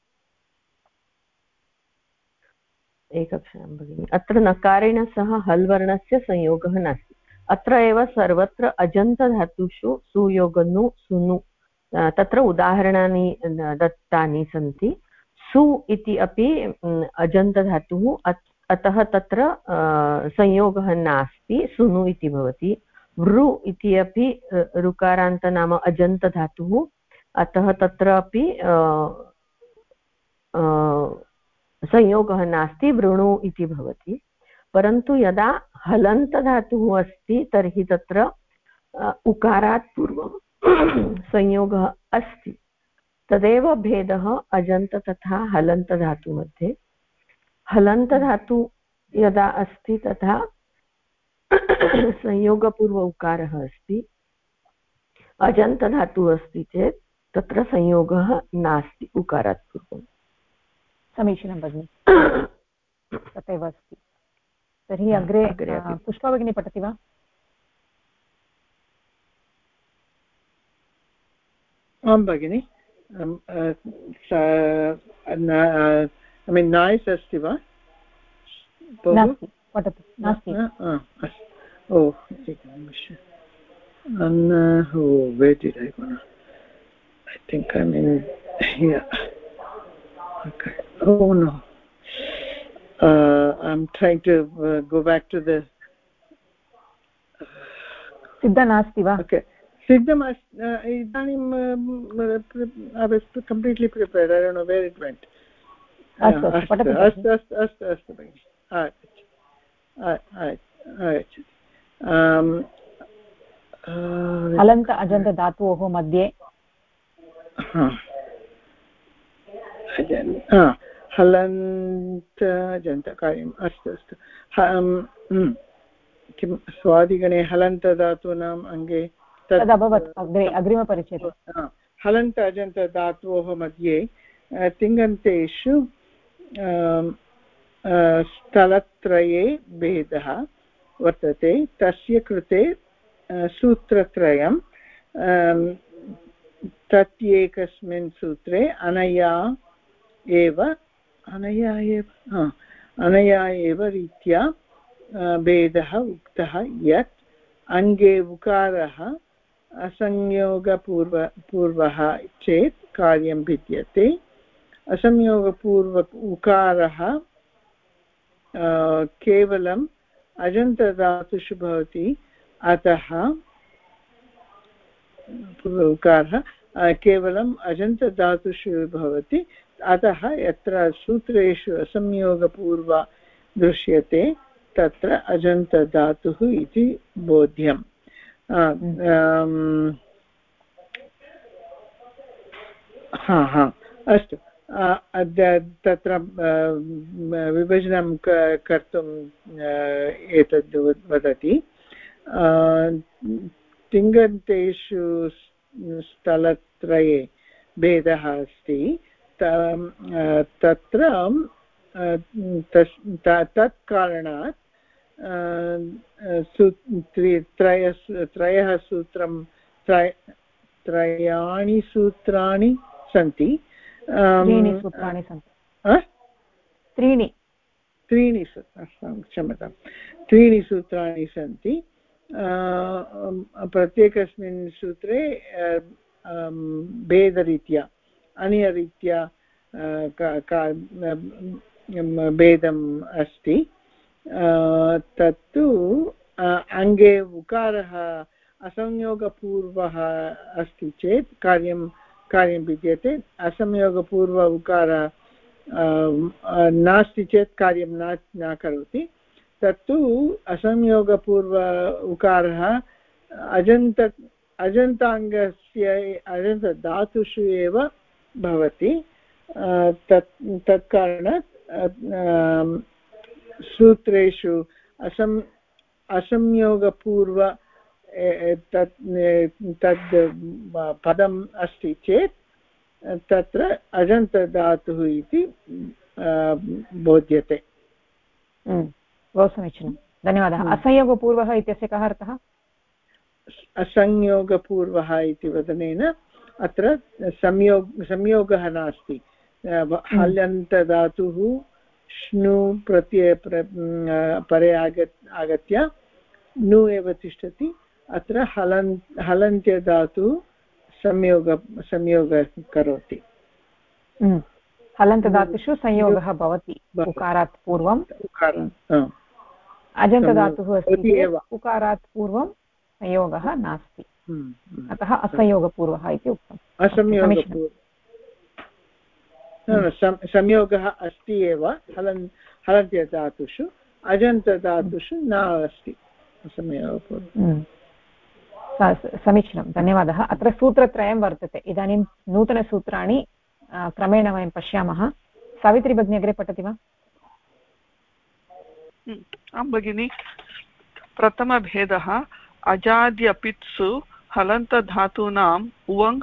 एकक्षणं भगिनि, अत्र नकारेण सह हल् वर्णस्य संयोगः नास्ति। अत्र एव सर्वत्र अजन्तधातुषु सुयोगनु सुनु, तत्र उदाहरणानि दत्तानि सन्ति। सु इति अपि अजन्तधातुः, अतः तत्र संयोगः नास्ति, सुनु इति भवति। वृ इति अपि ऋकारान्त नाम अजन्तधातुः, अतः तत्र अपि संयोगः नास्ति, वृणु इति भवति। परन्तु यदा हलन्तधातुः अस्ति तर्हि तत्र उकारात् पूर्वं संयोगः अस्ति। तदेव भेदः अजन्त तथा हलन्तधातु मध्ये। हलन्तधातु यदा अस्ति तथा संयोगपूर्व उकारः अस्ति, अजन्तधातुः अस्ति चेत् तत्र संयोगः नास्ति उकारात् पूर्वं। समीचीनं भगिनि, तथैव अस्ति। तर्हि अग्रे पुष्पा भगिनी पठति वा? आं भगिनि। नाय्स् अस्ति वा? पठतु। नास्ति। Oh, where did I go? I think I'm in here. Okay. Oh no. I'm trying to go back to the. Siddha nasti va? Okay. Siddham idanim I was completely prepared. I don't know where it went. Astu. हलन्त Ajanta धातोः मध्ये हलन्त अजन्त कार्यम् अस्तु किं स्वादिगणे हलन्त धातूनाम् अङ्गे तदभवत् अग्रिमपरिचये। हलन्त अजन्त धातोः मध्ये तिङन्तेषु स्थलत्रये भेदः वर्तते। तस्य कृते सूत्रत्रयं, प्रत्येकस्मिन् सूत्रे अनया एव रीत्या भेदः उक्तः यत् अङ्गे उकारः असंयोगपूर्वः चेत् कार्यं भिद्यते, असंयोगपूर्व उकारः केवलम् अजन्तधातुषु भवति, अतः उकारः केवलम् अजन्तधातुषु भवति, अतः यत्र सूत्रेषु असंयोगपूर्व दृश्यते तत्र अजन्तधातुः इति बोध्यम्। अस्तु, तत्र विभजनं कर्तुं एतद् वदति। तिङन्तेषु स्थलत्रये भेदः अस्ति, तत्र तत् कारणात् त्रयाणि सूत्राणि सन्ति। त्रीणि सूत्राणि सन्ति। प्रत्येकस्मिन् सूत्रे भेदरीत्या अन्यरीत्या भेदम् अस्ति। तत्तु अङ्गे उकारः असंयोगपूर्वः अस्ति चेत् कार्यं विद्यते। असंयोगपूर्व उकारः नास्ति चेत् कार्यं न करोति। तत्तु असंयोगपूर्व उकारः अजन्तधातुषु एव भवति। तत्कारणात् सूत्रेषु असंयोगपूर्व तद् पदम् अस्ति चेत् तत्र अजन्तधातुः इति बोध्यते। बहु समीचीनं, धन्यवादः। असंयोगपूर्वः इत्यस्य कः अर्थः? असंयोगपूर्वः इति वदनेन अत्र संयोगः नास्ति। हलन्तधातुः श्नु प्रत्यये परे आगत्य नु एव तिष्ठति। अत्र हलन्त्यधातुः संयोगः करोति। हलन्तधातुषु संयोगः भवति उकारात् पूर्वम्। अजन्तधातुः अस्ति उकारात् पूर्वं संयोगः नास्ति, अतः असंयोगपूर्वः इति उक्तम्। संयोगः अस्ति एव हलन्त्यधातुषु, अजन्तधातुषु न अस्ति असंयोगपूर्वः। समीचीनं, धन्यवादः। अत्र सूत्रत्रयं वर्तते। इदानीं नूतनसूत्राणि क्रमेण वयं पश्यामः। सावित्री भगिनी अग्रे पठति वा? आं भगिनि। प्रथमभेदः अजाद्यपित्सु हलन्तधातूनाम् उवङ्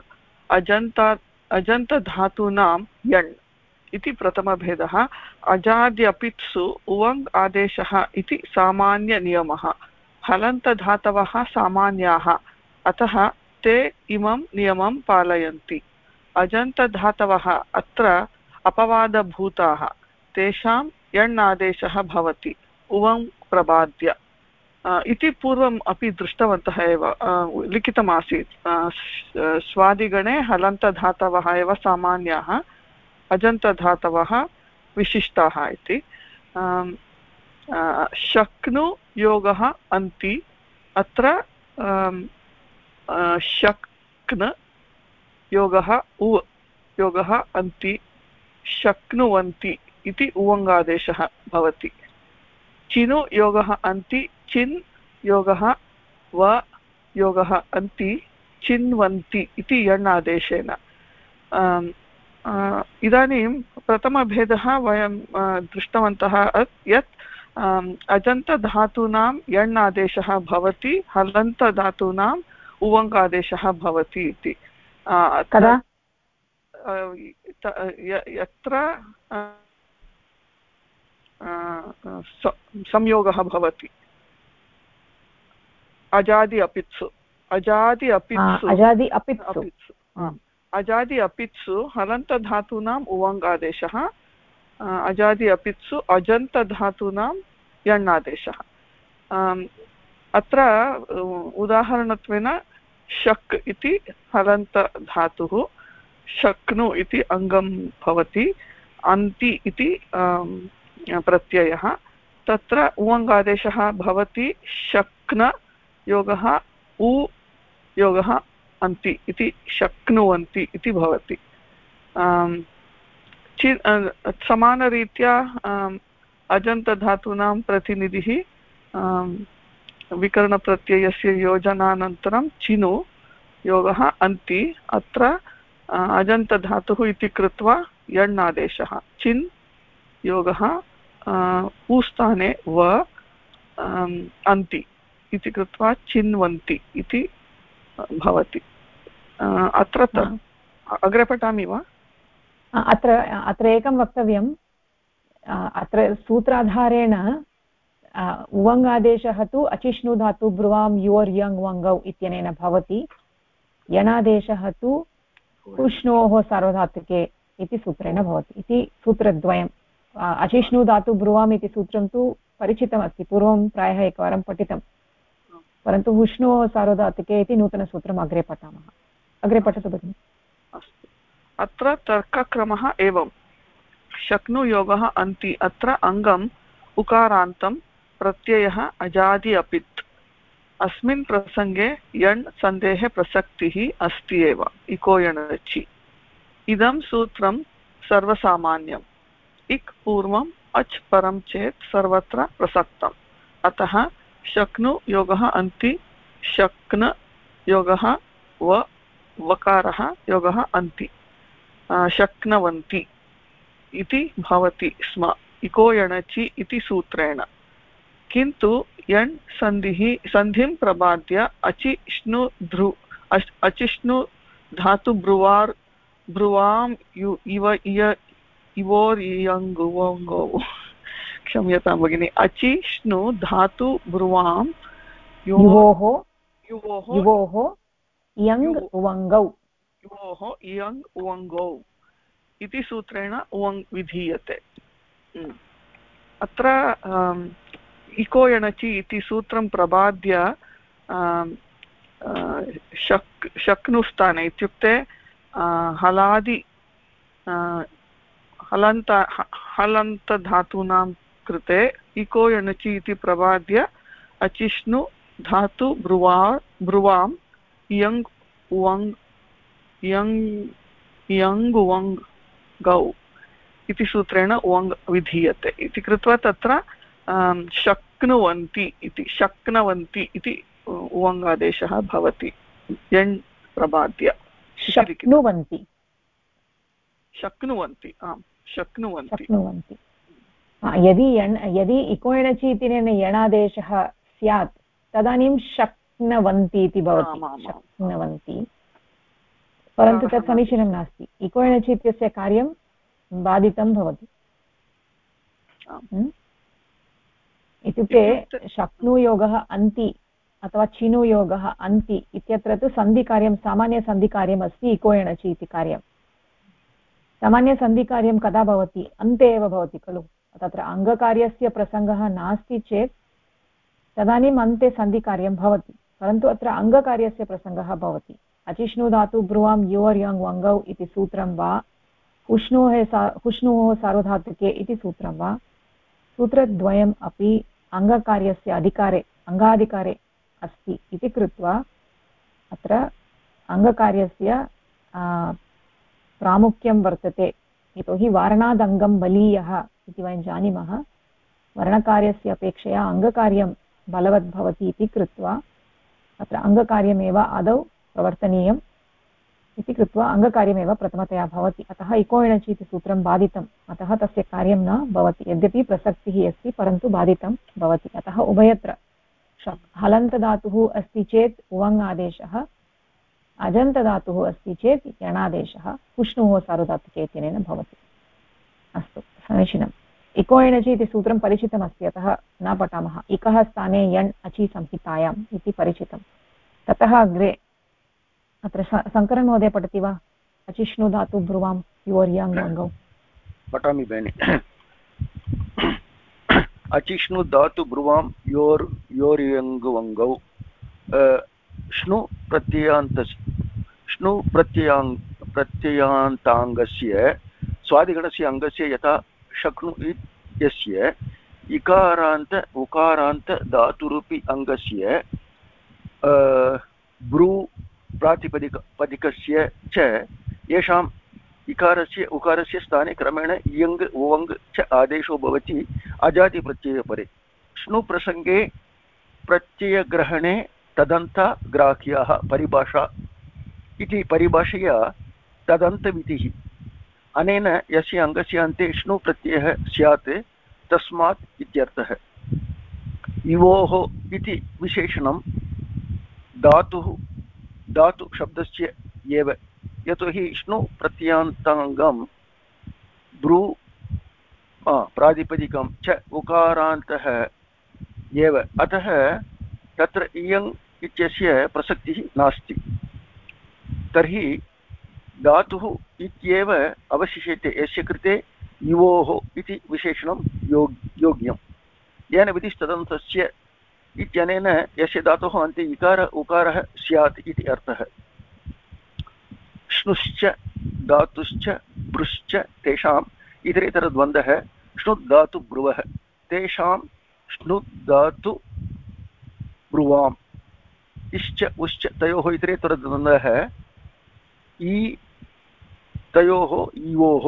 अजन्तधातूनां यण् इति प्रथमभेदः। अजाद्यपित्सु उवङ् आदेशः इति सामान्यनियमः। हलन्तधातवः सामान्याः, अतः ते इमं नियमं पालयन्ति। अजन्तधातवः अत्र अपवादभूताः, तेषां यण् आदेशः भवति उवं प्रबाद्य इति पूर्वम् अपि दृष्टवन्तः एव, लिखितमासीत्। स्वादिगणे हलन्तधातवः एव सामान्याः, अजन्तधातवः विशिष्टाः इति। शक्नु योगः अन्ति, अत्र शक्न योगः उ योगः अन्ति, शक्नुवन्ति इति उवङ्गादेशः भवति। चिनु योगः अन्ति, चिन् योगः व योगः अन्ति, चिन्वन्ति इति यण् आदेशेन। इदानीं प्रथमभेदः वयं दृष्टवन्तः यत् अजन्तधातूनां यण् आदेशः भवति, हलन्तधातूनाम् उवङ्गादेशः भवति इति। कदा? यत्र संयोगः भवति। अजादि अपित्सु हलन्तधातूनाम् उवङ्गादेशः, अजादि अपित्सु अजन्तधातूनां यण् आदेशः। अत्र उदाहरणत्वेन शक् इति हलन्तधातुः, शक्नु इति अङ्गं भवति, अन्ति इति प्रत्ययः। तत्र उवङ्गादेशः भवति शक्न योगः उ योगः अन्ति इति, शक्नुवन्ति इति भवति। समानरीत्या अजन्तधातूनां प्रतिनिधिः विकरणप्रत्ययस्य योजनानन्तरं चिनु योगः अन्ति। अत्र अजन्तधातुः इति कृत्वा यण् आदेशः, चिन् योगः ऊस्थाने व अन्ति इति कृत्वा चिन्वन्ति इति भवति। अत्र अग्रे पठामि वा? अत्र एकं वक्तव्यम्, अत्र सूत्राधारेण उवङ्गादेशः तु अचिष्णु धातु ब्रुवां योर् यङ् वङ्गौ इत्यनेन भवति। यणादेशः तु उष्णोः सार्वधातुके इति सूत्रेण भवति इति सूत्रद्वयम्। अचिष्णु धातु ब्रुवाम् इति सूत्रं तु परिचितमस्ति, पूर्वं प्रायः एकवारं पठितं, परन्तु उष्णोः सार्वधातुके इति नूतनसूत्रम् अग्रे पठामः। अग्रे पठतु भगिनि। अस्तु, अत्र तर्कक्रमः एवं शक्नुयोगः अन्ति। अत्र अङ्गम् उकारान्तं प्रत्ययः अजादि अपित्। अस्मिन् प्रसङ्गे यण् सन्धेः प्रसक्तिः अस्ति एव, इको यणचि। इदं सूत्रं सर्वसामान्यम्। इक् पूर्वम् अच् परं चेत् सर्वत्र प्रसक्तम्। अतः शक्नु योगः अन्ति, शक्न योगः व वकारः योगः अन्ति, शक्नवन्ति इति भवति स्म इको यणचि इति सूत्रेण। किन्तु यण् सन्धिं प्रबाद्य अचिष्णु धातु ब्रुवाम् इवोर् यङ्गुवङ्गौ, क्षम्यतां भगिनि, अचिष्णु धातु ब्रुवां युवोः यङ् उवङ्गौ इति सूत्रेण उवङ् विधीयते। अत्र इको यणचि इति सूत्रं प्रबाद्य शक्नुस्थाने इत्युक्ते हलादि हलन्तधातूनां कृते इको यणचि इति प्रबाद्य अचिष्णु धातु ब्रुवां यङ् उवङ्गौ इति सूत्रेण उवङ् विधीयते इति कृत्वा तत्र शक्नुवन्ति इति उवङ्गादेशः भवति। यण् प्रबाद्य आम् शक्नुवन्ति। यदि इको यणचि इत्यनेन यणादेशः स्यात् तदानीं शक्नवन्ति इति भवति, शक्नवन्ति, परन्तु तत् समीचीनं नास्ति। इको यणचि इत्यस्य कार्यं बाधितं भवति। इत्युक्ते शक्नुयोगः अन्ति अथवा चिनुयोगः अन्ति इत्यत्र तु सन्धिकार्यं, सामान्यसन्धिकार्यम् अस्ति इको यणचि इति कार्यं। सामान्यसन्धिकार्यं कदा भवति? अन्ते एव भवति खलु। तत्र अङ्गकार्यस्य प्रसङ्गः नास्ति चेत् तदानीम् अन्ते सन्धिकार्यं भवति, परन्तु अत्र अङ्गकार्यस्य प्रसङ्गः भवति। अचिष्णु धातु ब्रुवां योर् यङ् वङ्गौ इति सूत्रं वा, उष्णोः सार्वधातुके इति सूत्रं वा, सूत्रद्वयम् अपि अङ्गकार्यस्य अङ्गाधिकारे अस्ति इति कृत्वा अत्र अङ्गकार्यस्य प्रामुख्यं वर्तते। यतोहि वारणादङ्गं बलीयः इति वयं जानीमः, वर्णकार्यस्य अपेक्षया अङ्गकार्यं बलवत् भवति इति कृत्वा अत्र अङ्गकार्यमेव आदौ प्रवर्तनीयम् इति कृत्वा अङ्गकार्यमेव प्रथमतया भवति। अतः इको यणचि इति सूत्रं बाधितम्, अतः तस्य कार्यं न भवति। यद्यपि प्रसक्तिः अस्ति परन्तु बाधितं भवति। अतः उभयत्र हलन्तधातुः अस्ति चेत् उवङ् आदेशः, अजन्तधातुः अस्ति चेत् यणादेशः उष्णुः सार्वधातुके इत्यनेन भवति। अस्तु, समीचीनम्। इको यणचि इति सूत्रं परिचितमस्ति, अतः न पठामः। इकः स्थाने यण् अचि संहितायाम् इति परिचितं। ततः अग्रे अत्र शङ्करन् महोदय पठति वा? अचिष्णु धातु ब्रुवां योर् यङ् वङ्गौ। पठामि भगिनि। अचिष्णु धातु ब्रुवां योर् यङ् वङ्गौ श्नु प्रत्ययान्ताङ्गस्य स्वादिगणस्य अङ्गस्य यथा शक्नु इत्यस्य इकारान्त उकारान्त धातुरूपी अङ्गस्य ब्रू प्रातिपदिकस्य च येषां इकारस्य उकारस्य स्थाने क्रमेण इयङ् उवङ् च आदेशो भवति अजादिप्रत्ययपरे श्नु प्रसङ्गे प्रत्ययग्रहणे तदन्तग्राह्याः परिभाषा इति परिभाषया तदन्तविधिः अनेन यस्य अङ्गस्य अन्ते श्नु प्रत्ययः स्यात् तस्मात् इत्यर्थः इवोः इति विशेषणं धातु शब्दस्य एव यतोहि श्नु प्रत्ययान्ताङ्गं ब्रू प्रातिपदिकं च उकारान्तः एव अतः तत्र इयङ् इत्यस्य प्रसक्तिः नास्ति तर्हि धातुः इत्येव अवशिष्यते यस्य कृते युवोः इति विशेषणं योग्यं येन विधिस्तदन्तस्य इत्यनेन यस्य धातोः अन्ते इकार उकारः स्यात् इति अर्थः श्नुश्च धातुश्च भृश्च तेषाम् इतरेतरद्वन्द्वः श्नुद्धातु ब्रुवः तेषां श्नुद्धातु ब्रुवाम् इश्च उश्च तयोः इतरेतरद्वन्द्वः ई तयोः इवोः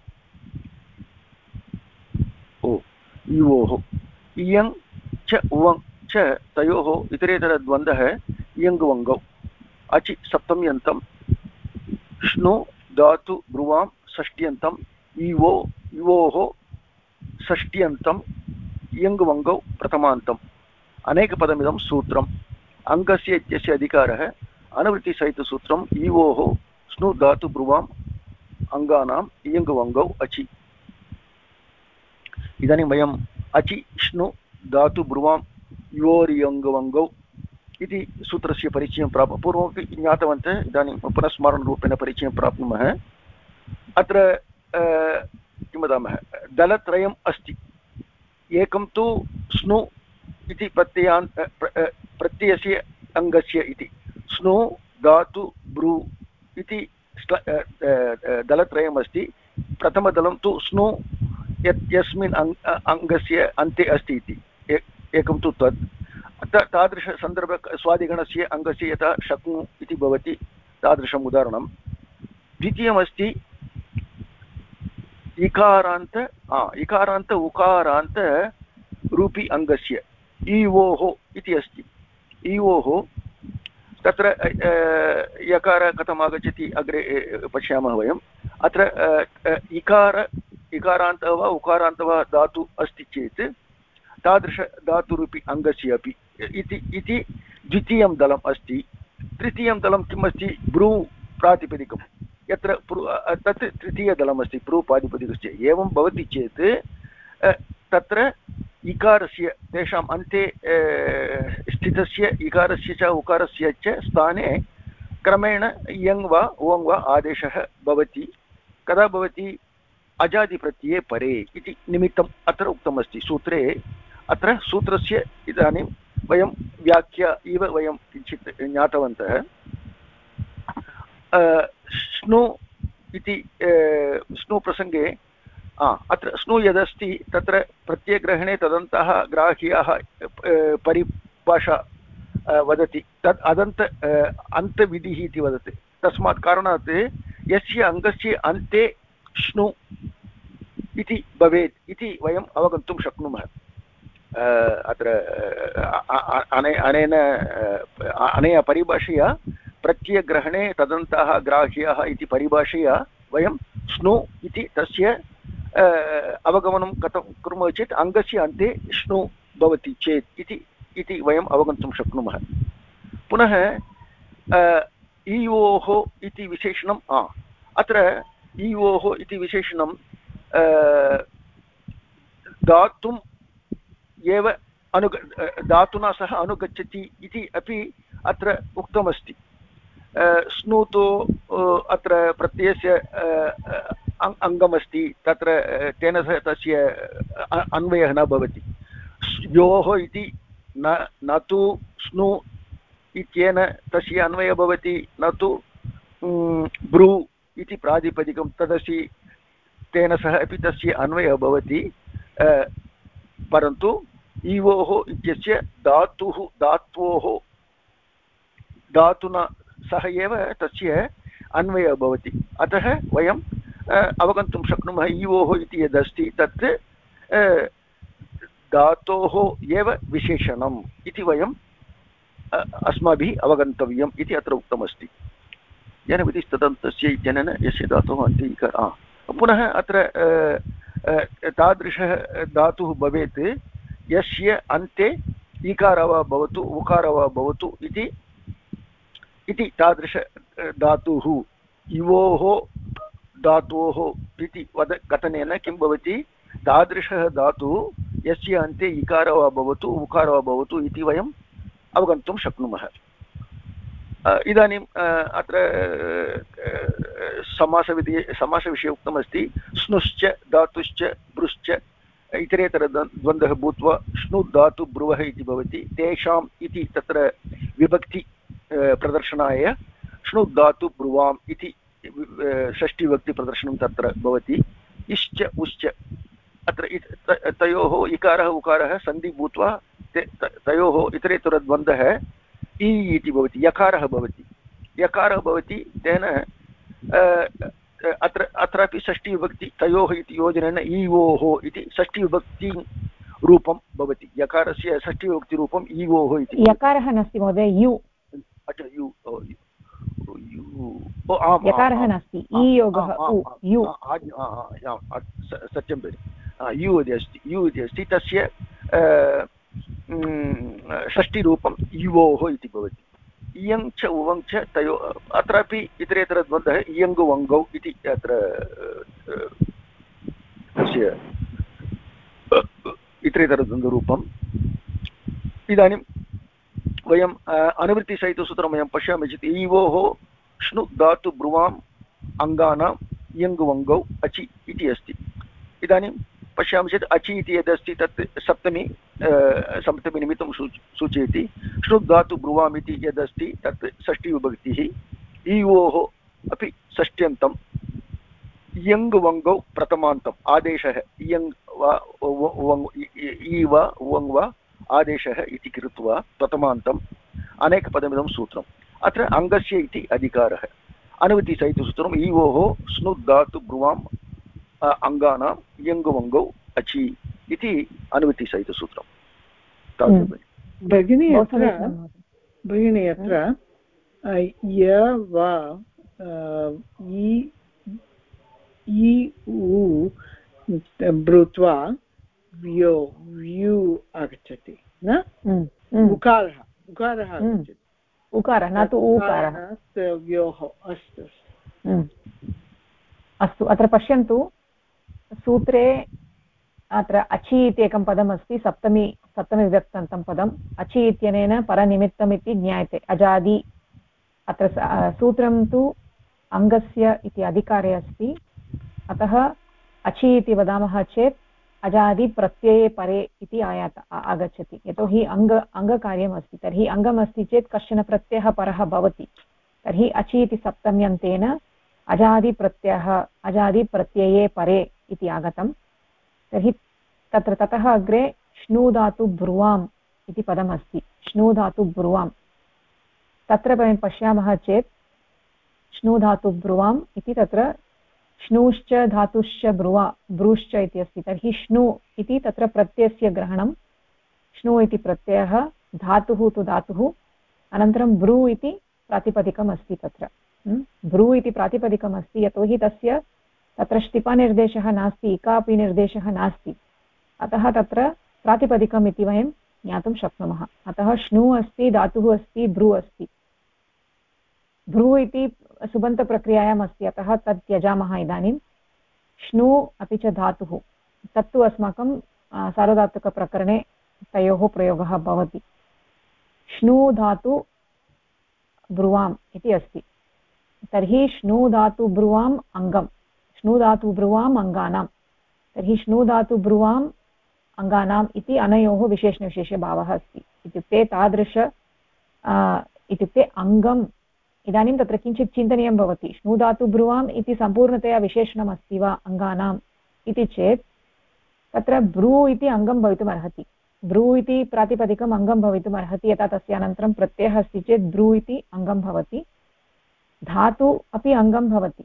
इवोः इयङ् च उवङ् च तयोः इतरेतरद्वन्द्वः इयङ्गवङ्गौ अचि सप्तम्यन्तं श्नु धातु ब्रुवां षष्ट्यन्तम् इवोः षष्ट्यन्तम् इयङ्गवङ्गौ प्रथमान्तम् अनेकपदमिदं सूत्रम् अङ्गस्य इत्यस्य अधिकारः अनुवृत्तिसहितसूत्रम् इवोः श्नु धातु ब्रुवाम् अङ्गानाम् इयङ्गवङ्गौ अचि इदानीं वयम् अचि श्नु धातु ब्रुवाम् इवोरियङ्गवङ्गौ इति सूत्रस्य परिचयं पूर्वमपि ज्ञातवन्तः इदानीं पुनः स्मरणरूपेण परिचयं प्राप्नुमः अत्र किं वदामः दलत्रयम् अस्ति एकं तु स्नु इति प्रत्ययस्य अङ्गस्य इति स्नु धातु ब्रू इति दलत्रयम् अस्ति प्रथमदलं तु स्नु यस्मिन् अङ्गस्य अन्ते अस्ति इति एकं तु तत् तादृशसन्दर्भ स्वादिगणस्य अङ्गस्य यथा शक्नु इति भवति तादृशम् उदाहरणं द्वितीयमस्ति इकारान्त उकारान्त रूपी अङ्गस्य इवोः इति अस्ति इवोः तत्र यकार कथम् आगच्छति अग्रे पश्यामः वयम् अत्र इकारान्तः वा उकारान्तः वा धातु अस्ति चेत् तादृशधातुरूपी अङ्गस्य अपि इति द्वितीयं दलम् अस्ति तृतीयं दलं किम् अस्ति ब्रू प्रातिपदिकं यत्र तत् तृतीयदलमस्ति ब्रू प्रातिपदिकस्य एवं भवति चेत् तत्र इकारस्य तेषाम् अन्ते स्थितस्य इकारस्य च उकारस्य च स्थाने क्रमेण इयङ् वा उवङ् वा आदेशः भवति कदा भवति अजादिप्रत्यये परे इति निमित्तम् अत्र उक्तमस्ति सूत्रे अत्र सूत्रस्य इदानीं वयं व्याख्या इव वयं किञ्चित् ज्ञातवन्तः स्नु इति स्नु प्रसङ्गे अत्र स्नु यदस्ति तत्र प्रत्ययग्रहणे तदन्तः ग्राह्याः परिभाषा वदति तद् अन्तविधिः इति वदति तस्मात् कारणात् यस्य अङ्गस्य अन्ते श्नु इति भवेत् इति वयम् अवगन्तुं शक्नुमः अत्र अनया परिभाषया प्रत्ययग्रहणे तदन्तः ग्राह्याः इति परिभाषया वयं स्नु इति तस्य अवगमनं कथं कुर्मः चेत् अङ्गस्य अन्ते श्नु भवति चेत् इति वयम् अवगन्तुं शक्नुमः पुनः इवोः इति विशेषणं अत्र इवोः इति विशेषणं धातुम् एव धातुना सह अनुगच्छति इति अपि अत्र उक्तमस्ति स्नु तु अत्र प्रत्ययस्य अङ्गमस्ति तत्र तेन सह तस्य अन्वयः न भवति योः इति न तु स्नु इत्येन तस्य अन्वयः भवति न तु ब्रू इति प्रातिपदिकं तदस्ति तेन सह अपि तस्य अन्वयः भवति परन्तु इवोः इत्यस्य धातुना सह एव तस्य अन्वयः भवति अतः वयं अवगन्तुं शक्नुमः इवोः इति यदस्ति तत् धातोः एव विशेषणम् इति वयं अस्माभिः अवगन्तव्यम् इति अत्र उक्तमस्ति। जनविधिस्तदन्तस्य इत्यनेन यस्य धातोः अन्ते इकारः पुनः अत्र तादृशः धातुः भवेत् यस्य अन्ते इकारः वा भवतु उकारः वा भवतु इति तादृश धातुः इवोः धातोः इति कथनेन किं भवति तादृशः धातुः यस्य अन्ते इकारः वा भवतु उकारः वा भवतु इति वयम् अवगन्तुं शक्नुमः। इदानीम् अत्र समासविषये उक्तमस्ति स्नुश्च धातुश्च ब्रुश्च इतरेतरद्वन्द्वः भूत्वा श्नु धातु ब्रुवः इति भवति तेषाम् इति तत्र विभक्ति प्रदर्शनाय श्नु धातु ब्रुवाम् इति षष्ठीविभक्तिप्रदर्शनं तत्र भवति। इश्च उश्च अत्र तयोः इकारः उकारः सन्धि भूत्वा तयोः इतरेतरद्वन्द्वः इ इति भवति यकारः भवति तेन अत्रापि षष्ठीविभक्ति तयोः इति योजनेन ईवोः इति षष्ठीविभक्ति रूपं भवति। यकारस्य षष्ठीविभक्तिरूपम् ईवोः इति। यकारः नास्ति महोदय यु यकारः नास्ति इ योगः यु सत्यं भगिनि यु इति अस्ति तस्य षष्ठीरूपं युवोः इति भवति। इयं च उवं च तयो अत्रापि इतरेतरद्वन्द्वः इयङ्गु वङ्गौ इति अत्र तस्य इतरेतरद्वन्द्वरूपम्। इदानीं वयम् अनुवृत्तिसहितसूत्रं वयं पश्यामः चेत् इवोः श्नु धातु ब्रुवाम् अङ्गानाम् इयङ्गु वङ्गौ अचि इति अस्ति। इदानीं पश्यामः चेत् अचि इति यदस्ति तत् सप्तमीनिमित्तं सूचयति। श्नु धातु ब्रुवाम् इति यदस्ति तत् षष्ठीविभक्तिः। ईवोः अपि षष्ट्यन्तम् इयङ् वङ्गौ प्रथमान्तम् आदेशः इयङ् वा इ वा उवङ् वा आदेशः इति कृत्वा प्रथमान्तम् अनेकपदमिदं सूत्रम्। अत्र अङ्गस्य इति अधिकारः अनुवृत्तिसहितसूत्रम् ईवोः स्नु धातु ब्रुवाम् अङ्गानाम् इयङ्गु वङ्गौ अचि इति अनुवृत्तिसहितसूत्रम्। भगिनी अत्र य वा इ उ भूत्वा व्यू आगच्छति न उकारः आगच्छति उकारः न तु ऊकारः व्योः अस्तु अस्तु अत्र पश्यन्तु सूत्रे अत्र अचि इति एकं पदमस्ति सप्तमीविभक्तान्तं पदम् अचि इत्यनेन परनिमित्तमिति ज्ञायते अजादि अत्र सूत्रं तु अङ्गस्य इति अधिकारे अस्ति अतः अचि इति वदामः चेत् अजादिप्रत्यये परे इति आगच्छति यतोहि अङ्गकार्यम् अस्ति तर्हि अङ्गमस्ति चेत् कश्चन प्रत्ययः परः भवति तर्हि अचि इति सप्तम्यन्तेन अजादिप्रत्यये परे इति आगतं तर्हि ततः अग्रे श्नु धातु ब्रुवाम् इति पदमस्ति श्नु धातु ब्रुवाम् तत्र वयं पश्यामः चेत् श्नु धातु ब्रुवाम् इति तत्र श्नूश्च धातुश्च ब्रूश्च इति अस्ति तर्हि श्नु इति तत्र प्रत्ययस्य ग्रहणं श्नु इति प्रत्ययः धातुः तु धातुः अनन्तरं ब्रू इति प्रातिपदिकम् अस्ति तत्र ब्रू इति प्रातिपदिकम् अस्ति यतोहि तत्र ष्टिपनिर्देशः नास्ति इकापि निर्देशः नास्ति अतः तत्र प्रातिपदिकम् इति वयं ज्ञातुं शक्नुमः अतः श्नु अस्ति धातुः अस्ति ब्रू अस्ति भ्रू इति सुबन्तप्रक्रियायाम् अस्ति अतः तत् त्यजामः इदानीं श्नु अपि च धातुः तत्तु अस्माकं सार्वधातुकप्रकरणे तयोः प्रयोगः भवति श्नु धातु ब्रुवाम् इति अस्ति तर्हि श्नु धातु ब्रुवाम् अङ्गम् श्नु धातु ब्रुवाम् अङ्गानां तर्हि श्नु धातु ब्रुवाम् अङ्गानाम् इति अनयोः विशेषणविशेषभावः अस्ति इत्युक्ते इत्युक्ते अङ्गम् इदानीं तत्र किञ्चित् चिन्तनीयं भवति श्नु धातु ब्रुवाम् इति सम्पूर्णतया विशेषणम् अस्ति वा अङ्गानाम् इति चेत् तत्र ब्रू इति अङ्गं भवितुमर्हति ब्रू इति प्रातिपदिकम् अङ्गं भवितुमर्हति यथा तस्य अनन्तरं प्रत्ययः अस्ति चेत् ब्रू इति अङ्गं भवति धातु अपि अङ्गं भवति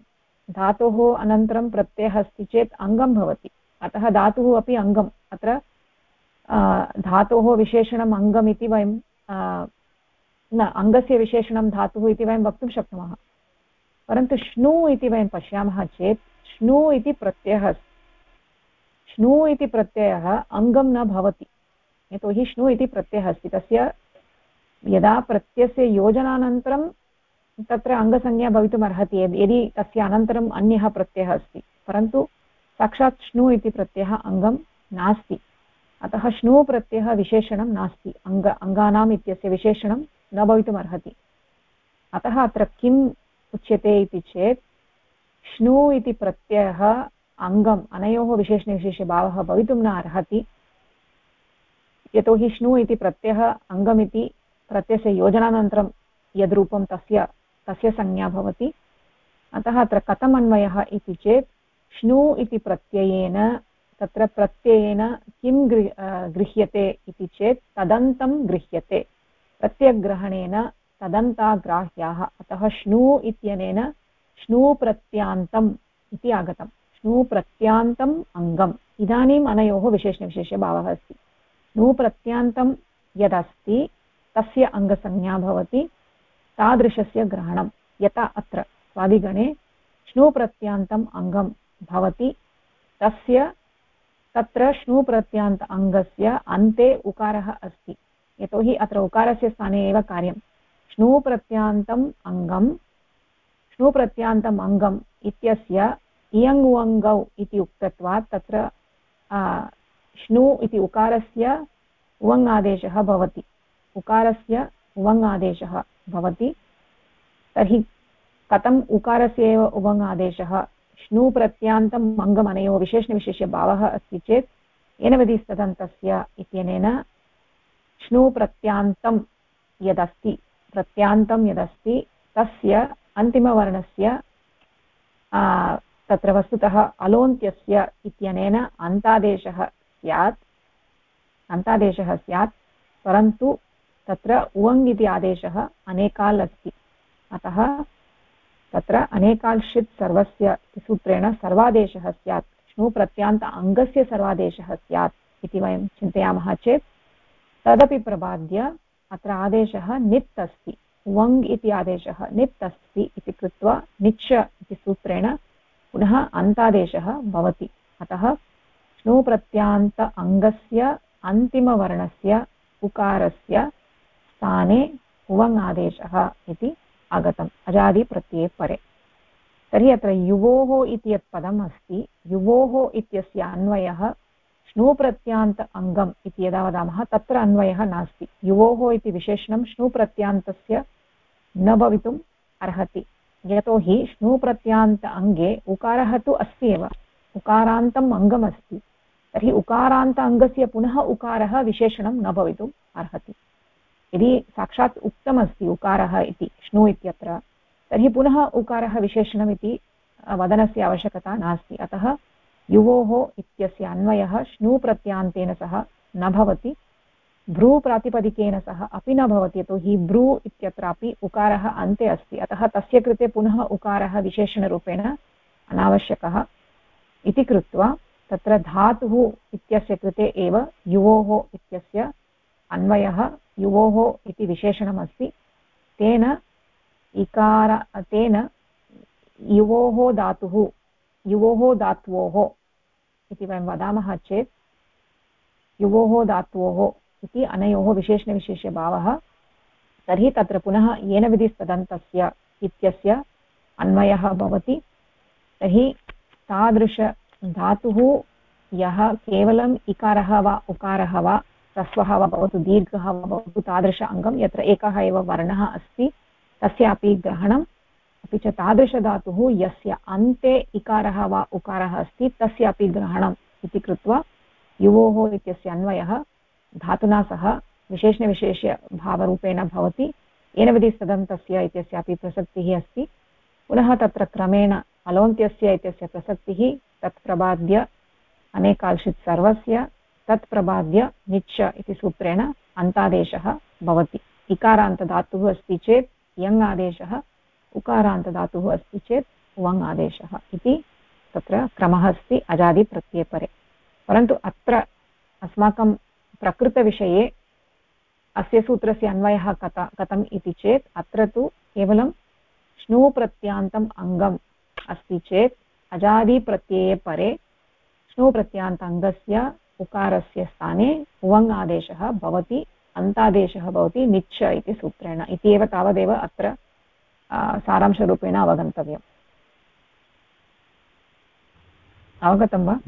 धातोः अनन्तरं प्रत्ययः अस्ति चेत् अङ्गं भवति, अतः धातुः अपि अङ्गम्। अत्र धातोः विशेषणम् अङ्गम् इति वयं न, अङ्गस्य विशेषणं धातुः इति वयं वक्तुं शक्नुमः। परन्तु श्नु इति वयं पश्यामः चेत् श्नु इति प्रत्ययः अस्ति, श्नु इति प्रत्ययः अङ्गं न भवति, यतोहि श्नु इति प्रत्ययः अस्ति। तस्य यदा प्रत्ययस्य योजनानन्तरं तत्र अङ्गसंज्ञा भवितुम् अर्हति यदि तस्य अनन्तरम् अन्यः प्रत्ययः अस्ति, परन्तु साक्षात् श्नु इति प्रत्ययः अङ्गं नास्ति, अतः श्नु प्रत्ययः विशेषणं नास्ति, अङ्गानाम् इत्यस्य विशेषणं न भवितुम् अर्हति। अतः अत्र किम् उच्यते इति चेत् श्नु इति प्रत्ययः अङ्गम्, अनयोः विशेषणविशेषभावः भवितुं न अर्हति, यतोहि श्नु इति प्रत्ययः अङ्गमिति प्रत्ययस्य योजनानन्तरं यद्रूपं तस्य संज्ञा भवति। अतः अत्र कथम् अन्वयः इति चेत् श्नु इति प्रत्ययेन तत्र प्रत्ययेन किं गृह्यते इति चेत् तदन्तं गृह्यते, प्रत्ययग्रहणेन तदन्ताग्राह्याः। अतः श्नु इत्यनेन श्नु प्रत्यान्तम् इति आगतं, श्नु प्रत्यान्तम् अङ्गम्। इदानीम् अनयोः विशेषणविशेषभावः अस्ति। श्नु प्रत्यान्तं यदस्ति तस्य अङ्गसंज्ञा भवति तादृशस्य ग्रहणं, यथा अत्र स्वादिगणे श्नु प्रत्यान्तम् अङ्गं भवति, तत्र श्नु प्रत्यान्त अङ्गस्य अन्ते उकारः अस्ति, यतोहि अत्र उकारस्य स्थाने एव कार्यं। श्नु प्रत्यान्तम् अङ्गम् इत्यस्य इयङ् उवङ्गौ इति उक्तत्वात् तत्र श्नु इति उकारस्य उवङ् आदेशः भवति, उकारस्य उवङ् आदेशः भवति। तर्हि कथम् उकारस्य एव उवङ् आदेशः, श्नु प्रत्यान्तम् अङ्गम् अनयोः विशेषणविशेषभावः अस्ति चेत् येन विधिस्तदन्तस्य इत्यनेन श्नु प्रत्यान्तं यदस्ति तस्य अन्तिमवर्णस्य तत्र वस्तुतः अलोन्त्यस्य इत्यनेन अन्तादेशः स्यात्, परन्तु तत्र उवङ् इति आदेशः अनेकाल् अस्ति, अतः तत्र अनेकाल्षित् सर्वस्य सूत्रेण सर्वादेशः स्यात्, श्नु प्रत्यान्त अङ्गस्य सर्वादेशः स्यात् इति वयं चिन्तयामः चेत् तदपि प्रबाद्य अत्र आदेशः नित् अस्ति, उवङ् इति आदेशः नित् अस्ति इति कृत्वा निच् इति सूत्रेण पुनः अन्तादेशः भवति। अतः श्नु प्रत्यान्त अङ्गस्य अन्तिमवर्णस्य उकारस्य स्थाने उवङ् आदेशः इति आगतम् अजादिप्रत्यये परे। तर्हि अत्र युवोः इति यत् पदम् अस्ति, युवोः इत्यस्य अन्वयः श्नु प्रत्यान्त अङ्गम् इति यदा वदामः तत्र अन्वयः नास्ति। युवोः इति विशेषणं श्नु प्रत्यान्तस्य न भवितुम् अर्हति, यतोहि श्नु प्रत्यान्त अङ्गे उकारः तु अस्ति एव, उकारान्तम् अङ्गमस्ति, तर्हि उकारान्त अङ्गस्य पुनः उकारः विशेषणं न भवितुम् अर्हति। यदि साक्षात् उक्तमस्ति उकारः इति श्नु इत्यत्र, तर्हि पुनः उकारः विशेषणमिति वदनस्य आवश्यकता नास्ति। अतः युवोः इत्यस्य अन्वयः श्नु प्रत्यान्तेन सह न भवति, भ्रू प्रातिपदिकेन सह अपि न भवति, यतोहि भ्रू इत्यत्रापि उकारः अन्ते अस्ति, अतः तस्य कृते पुनः उकारः विशेषणरूपेण अनावश्यकः इति कृत्वा तत्र धातुः इत्यस्य कृते एव युवोः इत्यस्य अन्वयः युवोः इति विशेषणमस्ति, तेन युवोः धात्वोः इति वयं वदामः चेत् युवोः धात्वोः इति अनयोः विशेषणविशेषभावः, तर्हि तत्र पुनः येन विधिस्तदन्तस्य इत्यस्य अन्वयः भवति। तर्हि तादृशधातुः यः केवलम् इकारः वा उकारः वा ह्रस्वः वा भवतु दीर्घः वा भवतु तादृश अङ्गं यत्र एकः एव वर्णः अस्ति तस्यापि ग्रहणम्, अपि च तादृशधातुः यस्य अन्ते इकारः वा उकारः अस्ति तस्यापि ग्रहणम् इति कृत्वा युवोः इत्यस्य अन्वयः धातुना सह विशेषणविशेषभावरूपेण भवति। येन विधिस्तदन्तस्य इत्यस्यापि प्रसक्तिः अस्ति, पुनः तत्र क्रमेण अलोन्त्यस्य इत्यस्य प्रसक्तिः तत्प्रबाद्य अनेकाल्षित् सर्वस्य तत्प्रबाद्य निच् इति सूत्रेण अन्तादेशः भवति। इकारान्तधातुः अस्ति चेत् यङ् आदेशः, उकारान्तधातुः अस्ति चेत् उवङ् आदेशः इति तत्र क्रमः अस्ति अजादिप्रत्ययपरे। परन्तु अत्र अस्माकं प्रकृतविषये अस्य सूत्रस्य अन्वयः कथम् इति चेत् अत्र तु केवलं श्नु प्रत्यान्तम् अङ्गम् अस्ति चेत् अजादिप्रत्यये परे श्नु प्रत्यान्त अङ्गस्य उकारस्य स्थाने उवङ् आदेशः भवति, अन्तादेशः भवति निच् इति सूत्रेण। इति एव तावदेव अत्र सारांशरूपेण अवगन्तव्यम्। अवगतं वा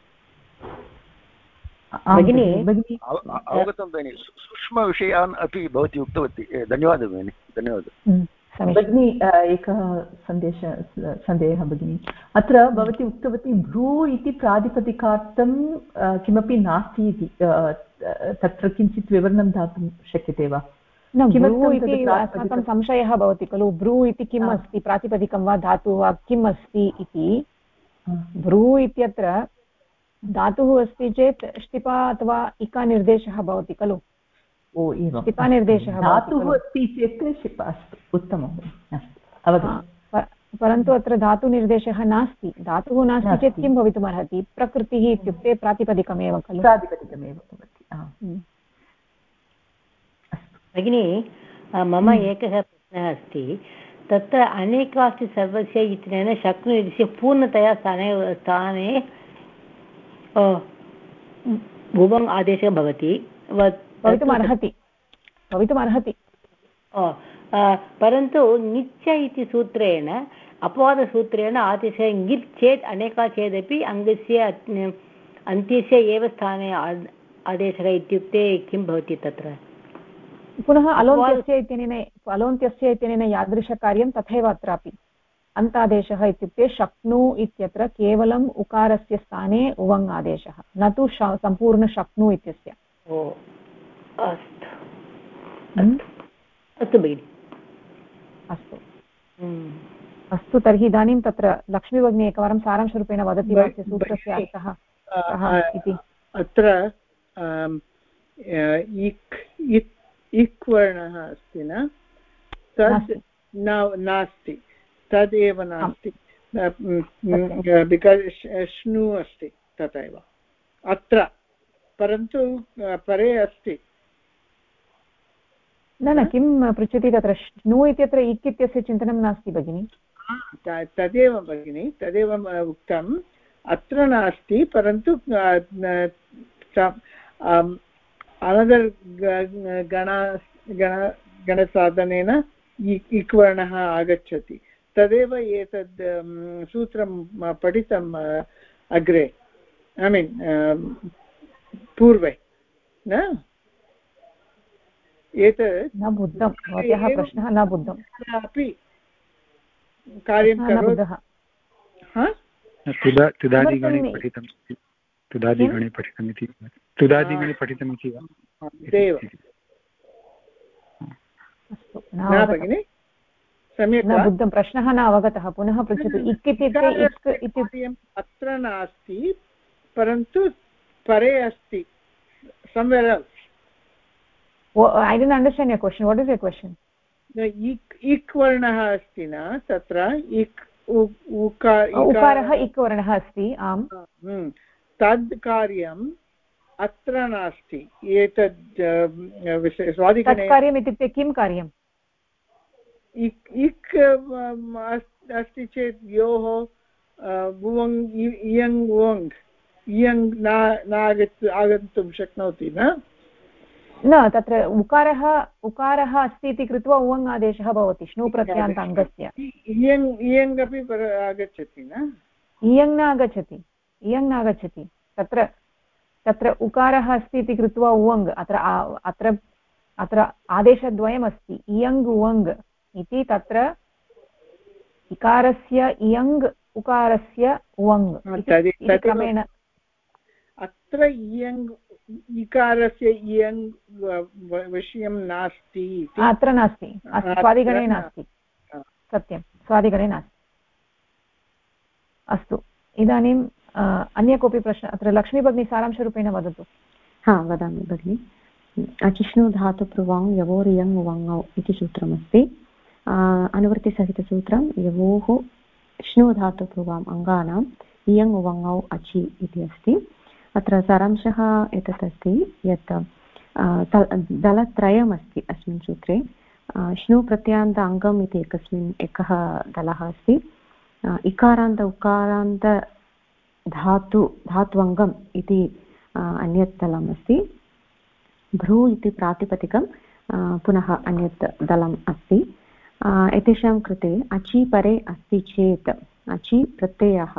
भगिनी? अवगतं भगिनि। सूक्ष्मविषयान् अपि भवती उक्तवती। धन्यवादः भगिनि, धन्यवादः। भगिनी एकः सन्देहः भगिनी। अत्र भवती उक्तवती भ्रू इति प्रातिपदिकार्थं किमपि नास्ति इति, तत्र किञ्चित् विवरणं दातुं शक्यते वा? भ्रू इति अस्माकं संशयः भवति खलु, भ्रू इति किम् अस्ति, प्रातिपदिकं वा धातुः वा किम् अस्ति इति। भ्रू इत्यत्र धातुः अस्ति चेत् ष्टिपा अथवा इका निर्देशः भवति खलु। ओ एवं, ष्टिपा निर्देशः धातुः अस्ति चेत् ष्टिपा, अस्तु, उत्तमं। परन्तु अत्र धातुनिर्देशः नास्ति। धातुः नास्ति चेत् किं भवितुमर्हति? प्रकृतिः इत्युक्ते प्रातिपदिकमेव खलु, प्रातिपदिकमेव भवति। भगिनी, मम एकः प्रश्नः अस्ति। तत्र अनेकास्ति सर्वस्य इत्यनेन शक्नु इत्यस्य पूर्णतया स्थाने भुवङ् आदेशः भवितुमर्हति। परन्तु निच् इति सूत्रेण, अपवादसूत्रेण आदेशः ङित् चेत् अनेका चेदपि अङ्गस्य अन्त्यस्य एव स्थाने आदेशः इत्युक्ते किं भवति तत्र? पुनः अलोन्त्यस्य इत्यनेन यादृशकार्यं तथैव अत्रापि। अन्तादेशः इत्युक्ते शक्नु इत्यत्र केवलम् उकारस्य स्थाने उवङ् आदेशः, न तु सम्पूर्णशक्नु इत्यस्य। अस्तु भगिनि, अस्तु। तर्हि इदानीं तत्र लक्ष्मीभगिनी एकवारं सारांशरूपेण वदति वा सूत्रस्य अर्थः कः इति? अत्र इक् वर्णः अस्ति न, तद् नास्ति, तदेव नास्ति, बिकास् श्नु अस्ति तथैव अत्र, परन्तु परे अस्ति। न किं पृच्छति तत्र? श्नु इत्यत्र इक् इत्यस्य चिन्तनं नास्ति भगिनि। तदेव भगिनि, तदेव उक्तम्, अत्र नास्ति, परन्तु अनदर् गणसाधनेन इक् वर्णः आगच्छति। तदेव एतद् सूत्रं पठितम् अग्रे, ऐ मीन् पूर्वे न, एतत् न बुद्धं, भवत्याः प्रश्नः न बुद्धम् अपि कार्यं करोति। तुदादिगणे पठितमिति तुदादिगणे पठितमिति वा? न भगिनि, सम्यक् न बुद्धं, प्रश्नः न अवगतः, पुनः पृच्छतु। इक् इत्युक्ते अत्र नास्ति, परन्तु परे अस्ति, somewhere else. I didn't understand your question. What is your question? इक् वर्णः अस्ति न तत्र, इक् उकारः इक् वर्णः अस्ति, आम्। तद् कार्यम् अत्र नास्ति। एतद् स्वादिगणे कार्यम् इत्युक्ते किं कार्यम्? इक् अस्ति चेत् योः भुवङ् इयङ् वङ् इयङ् न आगन्तुं शक्नोति न, तत्र उकारः अस्ति इति कृत्वा उवङ् आदेशः भवति श्नु प्रत्यान्त अङ्गस्य। इयङ् अपि आगच्छति न? इयङ् न आगच्छति तत्र उकारः अस्ति इति कृत्वा उवङ्, अत्र आदेशद्वयमस्ति, इयङ् उवङ् इति। तत्र इकारस्य इयङ्, उकारस्य उवङ् इति क्रमेण। अत्र इयङ् इकारस्य इयङ् विषयं नास्ति, अत्र नास्ति, स्वादिगणे नास्ति, सत्यं, स्वादिगणे नास्ति। अस्तु, इदानीं अन्य कोऽपि प्रश्नः? अत्र लक्ष्मीभगिनी सारांशरूपेण वदतु। वदामि भगिनि। अचिष्णु धातुप्रुवाङ् यवोरियङ् वङौ इति सूत्रमस्ति। अनुवृत्तिसहितसूत्रं यवोः श्नु धातुभ्रुवाम् अङ्गानाम् इयङ् उवङौ अचि इति अस्ति। अत्र सारांशः एतत् अस्ति यत् दलत्रयमस्ति अस्मिन् सूत्रे। श्नु प्रत्यान्त अङ्गम् इति एकः दलः अस्ति। इकारान्त उकारान्त धात्वङ्गम् इति अन्यत् दलम् अस्ति। भ्रू इति प्रातिपदिकं पुनः अन्यत् दलम् अस्ति। एतेषां कृते अचि परे अस्ति चेत् अचि प्रत्ययः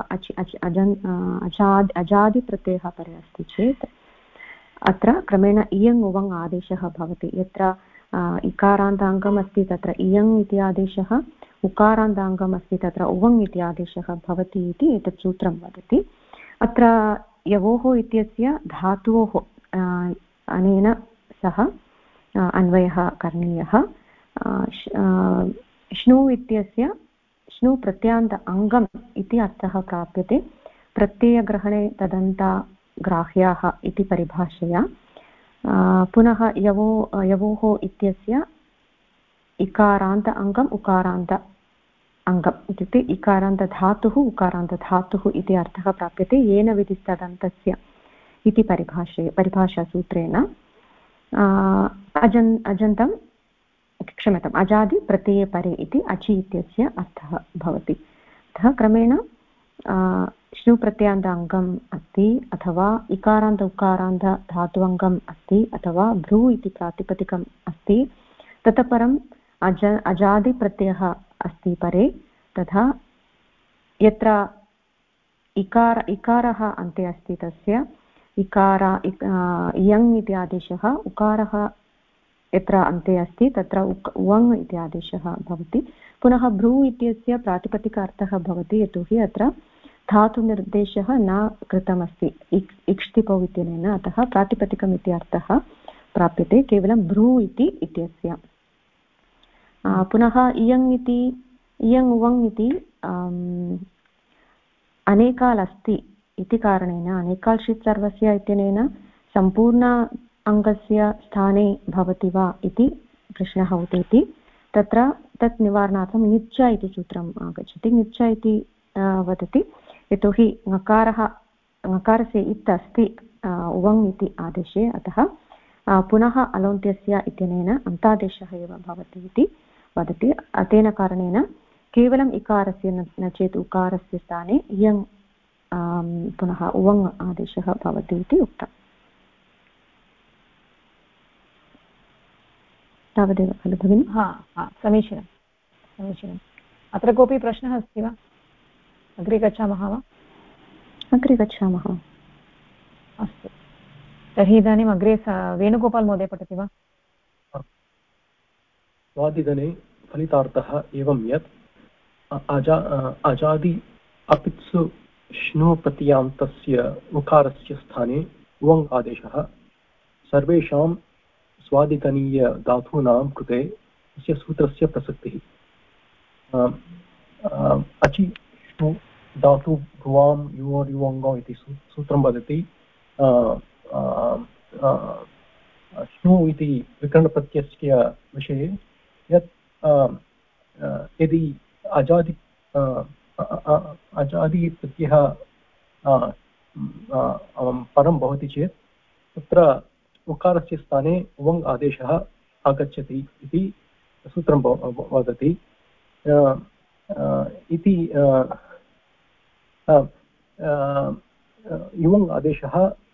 अजादिप्रत्ययः परे अस्ति चेत् अत्र क्रमेण इयङ् उवङ् आदेशः भवति। यत्र इकारान्ताङ्गम् अस्ति तत्र इयङ् इति आदेशः, उकारान्ताङ्गम् अस्ति तत्र उवङ् इति आदेशः भवति इति एतत् सूत्रं वदति। अत्र यवोः इत्यस्य धातोः अनेन सह अन्वयः करणीयः। श्नु इत्यस्य श्नु प्रत्यान्त अङ्गम् इति अर्थः प्राप्यते प्रत्ययग्रहणे तदन्ताग्राह्याः इति परिभाषया। पुनः यवोः इत्यस्य इकारान्त अङ्गम् उकारान्त अङ्गम् इत्युक्ते इकारान्तधातुः उकारान्तधातुः इति अर्थः प्राप्यते येन विधिस्तदन्तस्य इति परिभाषासूत्रेण। अजन्तं क्षम्यताम् अजादि प्रत्यये परे इति अचि इत्यस्य अर्थः भवति। अतः क्रमेण श्नु प्रत्यान्त अङ्गम् अस्ति अथवा इकारान्त उकारान्त धात्वङ्गम् अस्ति अथवा भ्रू इति प्रातिपदिकम् अस्ति। ततः परम् अजादिप्रत्ययः अस्ति परे। तथा यत्र इकारः अन्ते अस्ति तस्य इयङ् इति आदेशः, उकारः यत्र अन्ते अस्ति तत्र उवङ् इति आदेशः भवति। पुनः भ्रू इत्यस्य प्रातिपदिक अर्थः भवति यतोहि अत्र धातुनिर्देशः न कृतमस्ति इक्ष्तिपौ इत्यनेन, अतः प्रातिपदिकम् इति अर्थः प्राप्यते केवलं भ्रू इत्यस्य। पुनः इयङ् उवङ् इति अनेकाल् अस्ति इति कारणेन अनेकाल् सर्वस्य इत्यनेन सम्पूर्ण अङ्गस्य स्थाने भवति वा इति प्रश्नः उदेति। तत्र तत् निवारणार्थं निच्च इति सूत्रम् आगच्छति। निच्च इति वदति यतोहि ङकारस्य इत् अस्ति उवङ् इति आदेशे, अतः पुनः अलोन्त्यस्य इत्यनेन अन्तादेशः एव भवति इति वदति। तेन कारणेन केवलम् इकारस्य न चेत् उकारस्य स्थाने इयङ् पुनः उवङ् आदेशः भवति इति उक्तम्। तावदेव खलु भगिनि? समीचीनम्। अत्र कोऽपि प्रश्नः अस्ति वा? अग्रे गच्छामः वा? अग्रे गच्छामः। अस्तु, तर्हि इदानीम् अग्रे वेणुगोपाल् महोदय पठति वा? स्वादिगणे फलितार्थः एवं यत् अजादि अपित्सु श्नु प्रत्ययान्तस्य उकारस्य स्थाने उवङ् आदेशः सर्वेषां स्वादिगणीयधातूनां कृते अस्य सूत्रस्य प्रसक्तिः। अचि श्नु धातु भ्रुवां युवर् युवङ्गौ इति सूत्रं वदति। श्नु इति विकरणप्रत्ययस्य विषये यत् यदि अजादिप्रत्ययः परं भवति चेत् तत्र उकारस्य स्थाने उवङ् आदेशः आगच्छति इति सूत्रं वदति। इति युवङ् आदेशः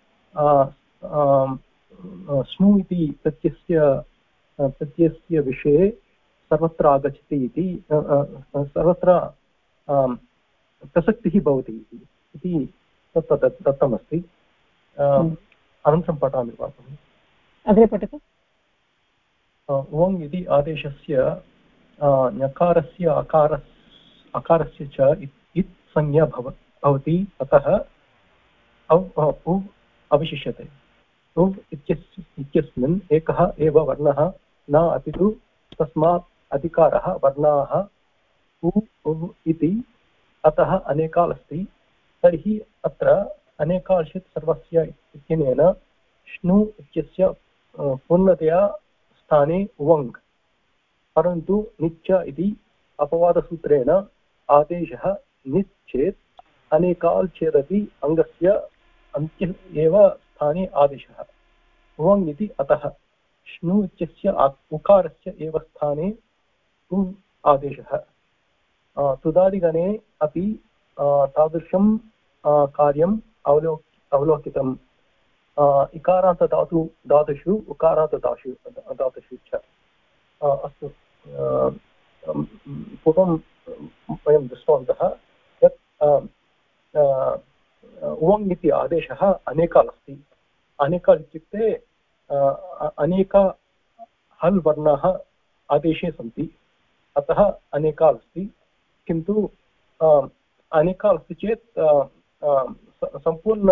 स्नु इति प्रत्ययस्य विषये सर्वत्र आगच्छति इति सर्वत्र प्रसक्तिः भवति इति दत्तमस्ति। अनन्तरं पठामि वा? अग्रे पठतु। उवङ् इति आदेशस्य ञकारस्य अकारस्य च इत् संज्ञा भवति, अतः उव् अवशिष्यते। उव् इत्यस्मिन् एकः एव वर्णः न अपि तु तस्मात् अधिकारः वर्णाः उव् इति, अतः अनेकाल् अस्ति। तर्हि अत्र अनेकाल्शित् सर्वस्य इत्यनेन श्नु इत्यस्य पूर्णतया स्थाने उवङ्, परन्तु निच्च इति अपवादसूत्रेण आदेशः निच् चेत् अनेकाल् चेदपि अङ्गस्य अन्त्ये एव स्थाने आदेशः उवङ् इति अतः श्नु इत्यस्य उकारस्य एव स्थाने उम् आदेशः तुदादिगणे अपि तादृशं कार्यम् अवलोकितम् इकारान्तधातुषु उकारान्तधातुषु च अस्तु पूर्वं वयं दृष्टवन्तः यत् उवङ् इति आदेशः अनेकाल् अस्ति अनेकाल् इत्युक्ते अनेक हल् वर्णाः आदेशे सन्ति अतः अनेकाल् अस्ति किन्तु अनेकाल् अस्ति चेत् सम्पूर्ण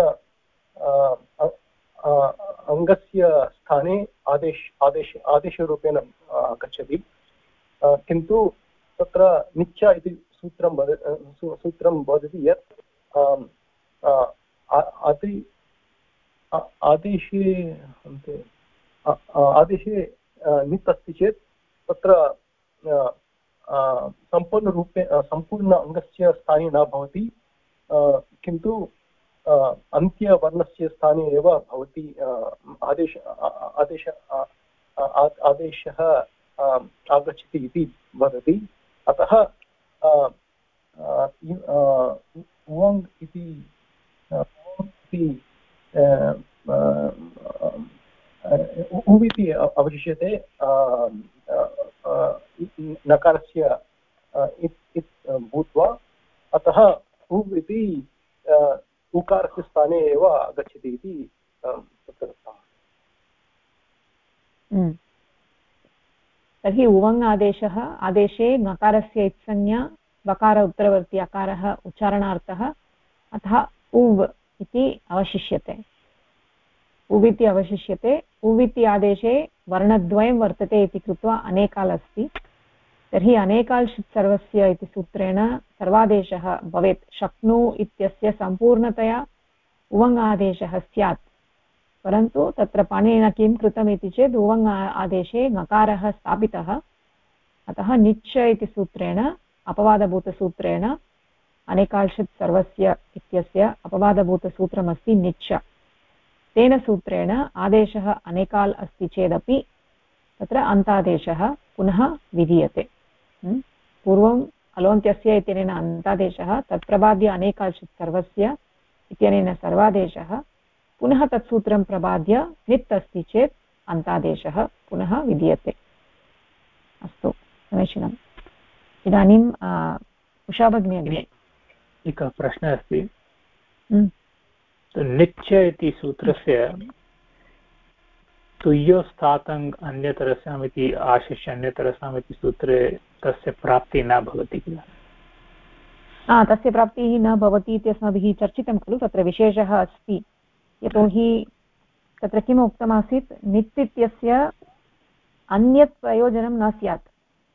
अङ्गस्य स्थाने आदेशरूपेण गच्छति किन्तु तत्र निच्च इति सूत्रं वदति यत् आदेशे नित् अस्ति चेत् तत्र सम्पूर्ण अङ्गस्य स्थाने न भवति किन्तु अन्त्यवर्णस्य स्थाने एव भवति आदेशः आगच्छति इति वदति अतः उवङ् इति उव् इति अवशिष्यते नकारस्य भूत्वा अतः उव् इति उकारस्य स्थाने एव गच्छति इति तत्र दत्तम्। तर्हि उवङ् आदेशे नकारस्य इत्संज्ञा बकार उत्तरवर्ती अकारः उच्चारणार्थः अतः उव् इति अवशिष्यते। उव् इति अवशिष्यते। उव् इति आदेशे वर्णद्वयं वर्तते इति कृत्वा अनेकाल् अस्ति। तर्हि अनेकाल् सर्वस्य इति सूत्रेण सर्वादेशः भवेत्। शक्नु इत्यस्य सम्पूर्णतया उवङ् आदेशः स्यात् परन्तु तत्र पाणिनिना किं कृतम् इति चेत् उवङ् आदेशे नकारः स्थापितः अतः निच् इति सूत्रेण अपवादभूतसूत्रेण अनेकाल्षित् सर्वस्य इत्यस्य अपवादभूतसूत्रमस्ति निच्। तेन सूत्रेण आदेशः अनेकाल् अस्ति चेदपि तत्र अन्तादेशः पुनः विधीयते। पूर्वम् अलोन्त्यस्य इत्यनेन अन्तादेशः तत्प्रबाद्य अनेकाल्षित् सर्वस्य इत्यनेन सर्वादेशः पुनः तत्सूत्रं प्रबाद्य नित् अस्ति चेत् अन्तादेशः पुनः विधीयते। अस्तु समीचीनम्। इदानीं उषा भगिनी अग्रे एकः प्रश्नः अस्ति। निच् इति सूत्रस्य तुय्योस्तातङ् अन्यतरसाम् इति आशिष्य अन्यतरसाम् इति सूत्रे तस्य प्राप्तिः न भवति किल? तस्य प्राप्तिः न भवति इति अस्माभिः चर्चितं खलु। तत्र विशेषः अस्ति यतोहि तत्र किम् उक्तमासीत् नित् इत्यस्य अन्यत् प्रयोजनं न स्यात्।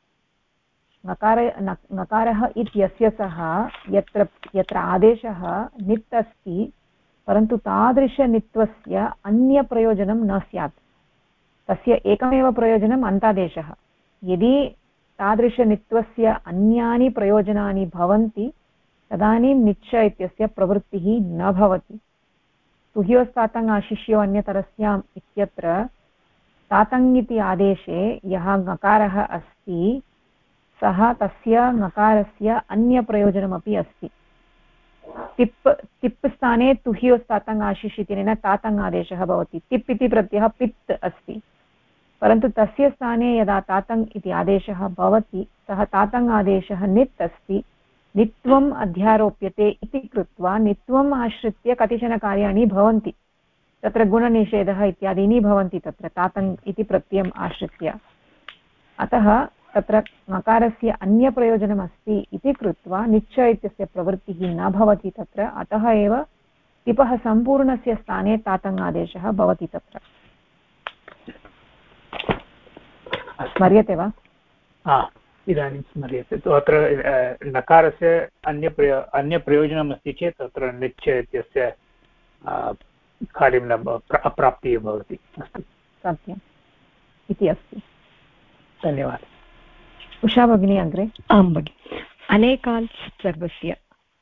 नकारः इत्यस्य सः यत्र आदेशः नित् अस्ति परन्तु तादृशनित्वस्य अन्यप्रयोजनं न स्यात्। तस्य एकमेव प्रयोजनम् अन्तादेशः। यदि तादृशनित्वस्य अन्यानि प्रयोजनानि भवन्ति तदानीं निच् इत्यस्य प्रवृत्तिः न भवति। तुह्योस्तातङ् आशिष्यो अन्यतरस्याम् इत्यत्र तातङ् इति आदेशे यः नकारः अस्ति सः तस्य नकारस्य अन्यप्रयोजनमपि अस्ति। तिप् स्थाने तुह्योस्तातङ् आशिष् इत्यनेन तातङ् आदेशः भवति। तिप् इति प्रत्ययः पित् अस्ति परन्तु तस्य स्थाने यदा तातङ् इति आदेशः भवति सः तातङ् आदेशः नित् अस्ति। नित्वम् अध्यारोप्यते इति कृत्वा नित्वम् आश्रित्य कतिचन कार्याणि भवन्ति। तत्र गुणनिषेधः इत्यादीनि भवन्ति तत्र तातङ् इति प्रत्ययम् आश्रित्य। अतः तत्र नकारस्य अन्यप्रयोजनमस्ति इति कृत्वा निच् इत्यस्य प्रवृत्तिः न भवति तत्र। अतः एव तिपः सम्पूर्णस्य स्थाने तातङ् आदेशः भवति तत्र। स्मर्यते वा? इदानीं स्मर्यते। अत्र नकारस्य अन्यप्रयोजनम् अस्ति चेत् तत्र निच् इत्यस्य कार्यं न अप्राप्तिः भवति। अस्तु सत्यम् इति अस्ति। धन्यवादः। उषा भगिनी अग्रे। आं भगिनि। अनेकाल् सर्वस्य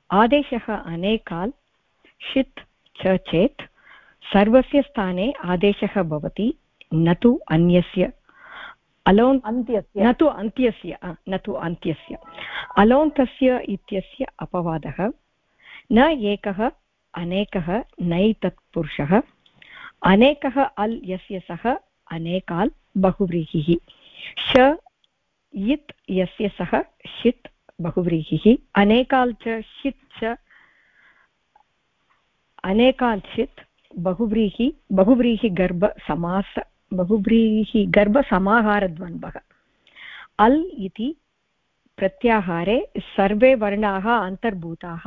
आदेशः अनेकाल् षित् च चेत् सर्वस्य स्थाने आदेशः भवति न तु अन्यस्य अलोन् अन्त्यस्य न तु अन्त्यस्य अलोन्तस्य इत्यस्य अपवादः न एकः अनेकः नै तत्पुरुषः अनेकः अल् यस्य सः अनेकाल् बहुव्रीहिः श यित् यस्य सः षित् बहुव्रीहिः अनेकाल् च षित् च अनेकाल् षित् बहुव्रीहि गर्भसमाहारद्वन्द्वः अल् इति प्रत्याहारे सर्वे वर्णाः अन्तर्भूताः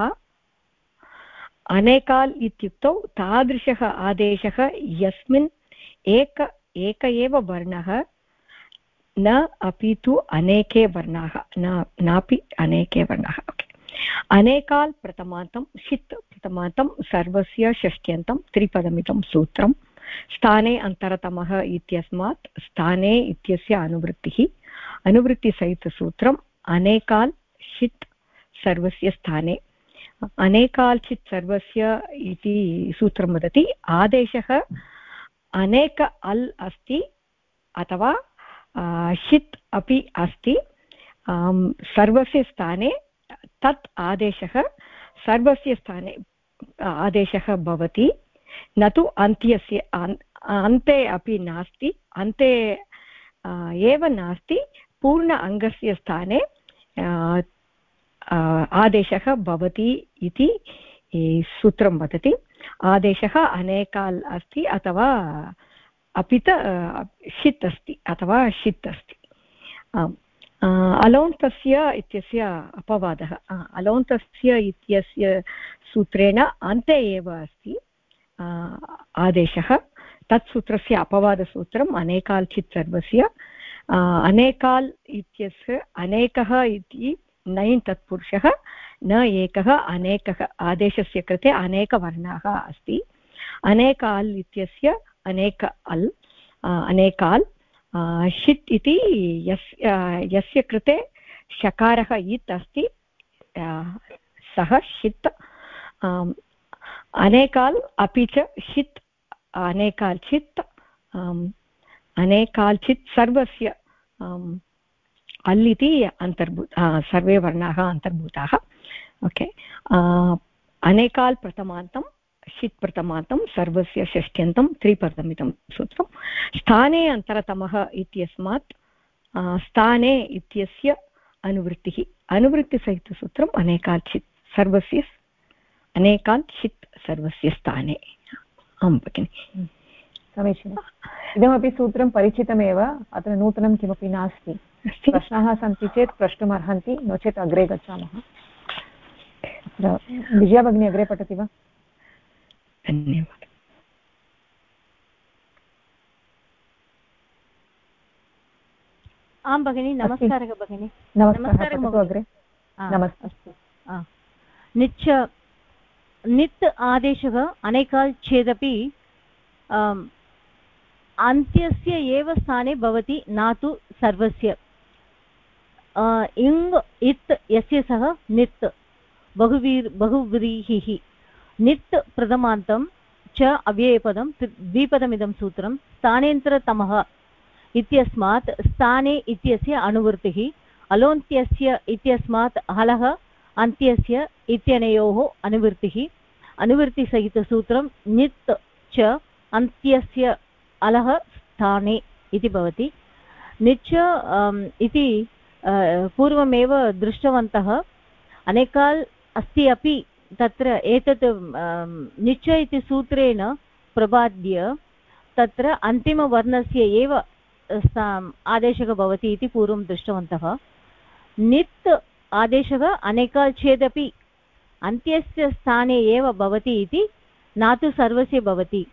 अनेकाल् इत्युक्तौ तादृशः आदेशः यस्मिन् एक एव वर्णः न अपि तु अनेके वर्णाः नापि अनेके वर्णाः अनेकाल् प्रथमान्तं षित् प्रथमान्तं सर्वस्य षष्ट्यन्तं त्रिपदमिदं सूत्रं स्थाने अन्तरतमः इत्यस्मात् स्थाने इत्यस्य अनुवृत्तिसहितसूत्रम् अनेकाल् षित् सर्वस्य स्थाने अनेकाल् षित् सर्वस्य इति सूत्रं वदति आदेशः अनेक अल् अस्ति अथवा षित् अपि अस्ति सर्वस्य स्थाने तत् आदेशः सर्वस्य स्थाने आदेशः भवति न तु अन्त्यस्य अन्ते अपि नास्ति अन्ते एव नास्ति पूर्ण अङ्गस्य स्थाने आदेशः भवति इति सूत्रं वदति आदेशः अनेकाल् अस्ति अथवा अपि षित् अस्ति अथवा षित् अस्ति अलोन्तस्य इत्यस्य अपवादः अलोन्तस्य इत्यस्य सूत्रेण अन्ते एव अस्ति आदेशः तत् सूत्रस्य अपवादसूत्रम् अनेकाल् षित् सर्वस्य अनेकाल् इत्यस्य अनेकः इति नैन् तत्पुरुषः न एकः अनेकः आदेशस्य कृते अनेकवर्णाः अस्ति अनेकाल् इत्यस्य अनेक अल् अनेकाल् षित् इति यस्य कृते शकारः इत् अस्ति सः षित् अनेकाल् अपि च षित् अनेकाल् षित् सर्वस्य अल् इति सर्वे वर्णाः अन्तर्भूताः ओके अनेकाल् प्रथमान्तं षित् प्रथमान्तं सर्वस्य षष्ट्यन्तं त्रिपदमिदं सूत्रं स्थाने अन्तरतमः इत्यस्मात् स्थाने इत्यस्य अनुवृत्तिसहितसूत्रम् अनेकाल् षित् सर्वस्य अनेकाल् षित् सर्वस्य स्थाने आं भगिनि समीचीनम् इदमपि सूत्रं परिचितमेव अत्र नूतनं किमपि नास्ति प्रश्नाः सन्ति चेत् प्रष्टुमर्हन्ति नो चेत् अग्रे गच्छामः अत्र विजया भगिनी अग्रे पठति वा धन्यवादः आं भगिनि नमस्कारः भगिनि नमस्कारः अस्तु नित् आदेशः अनेकाल् चेदपि अन्त्यस्य एव स्थाने भवति न तु सर्वस्य इङ् इत् यस्य सः नित् बहुव्रीहिः नित् प्रथमान्तं च अव्ययपदं द्विपदमिदं सूत्रं स्थानेन्तरतमः इत्यस्मात् स्थाने इत्यस्य अनुवृत्तिः अलोन्त्यस्य इत्यस्मात् हलः अन्त्यस्य इत्यनयोः अनुवृत्तिसहितसूत्रं नित् च अन्त्यस्य अलः स्थाने इति भवति निच् इति पूर्वमेव दृष्टवन्तः अनेकाल् अस्ति अपि तत्र एतत् निच् इति सूत्रेण प्रबाद्य तत्र अन्तिमवर्णस्य एव आदेशः भवति इति पूर्वं दृष्टवन्तः नित् आदेशः अनेकाल् चेदपि अन्त्यस्य स्थाने एव भवति इति न तु सर्वस्य भवति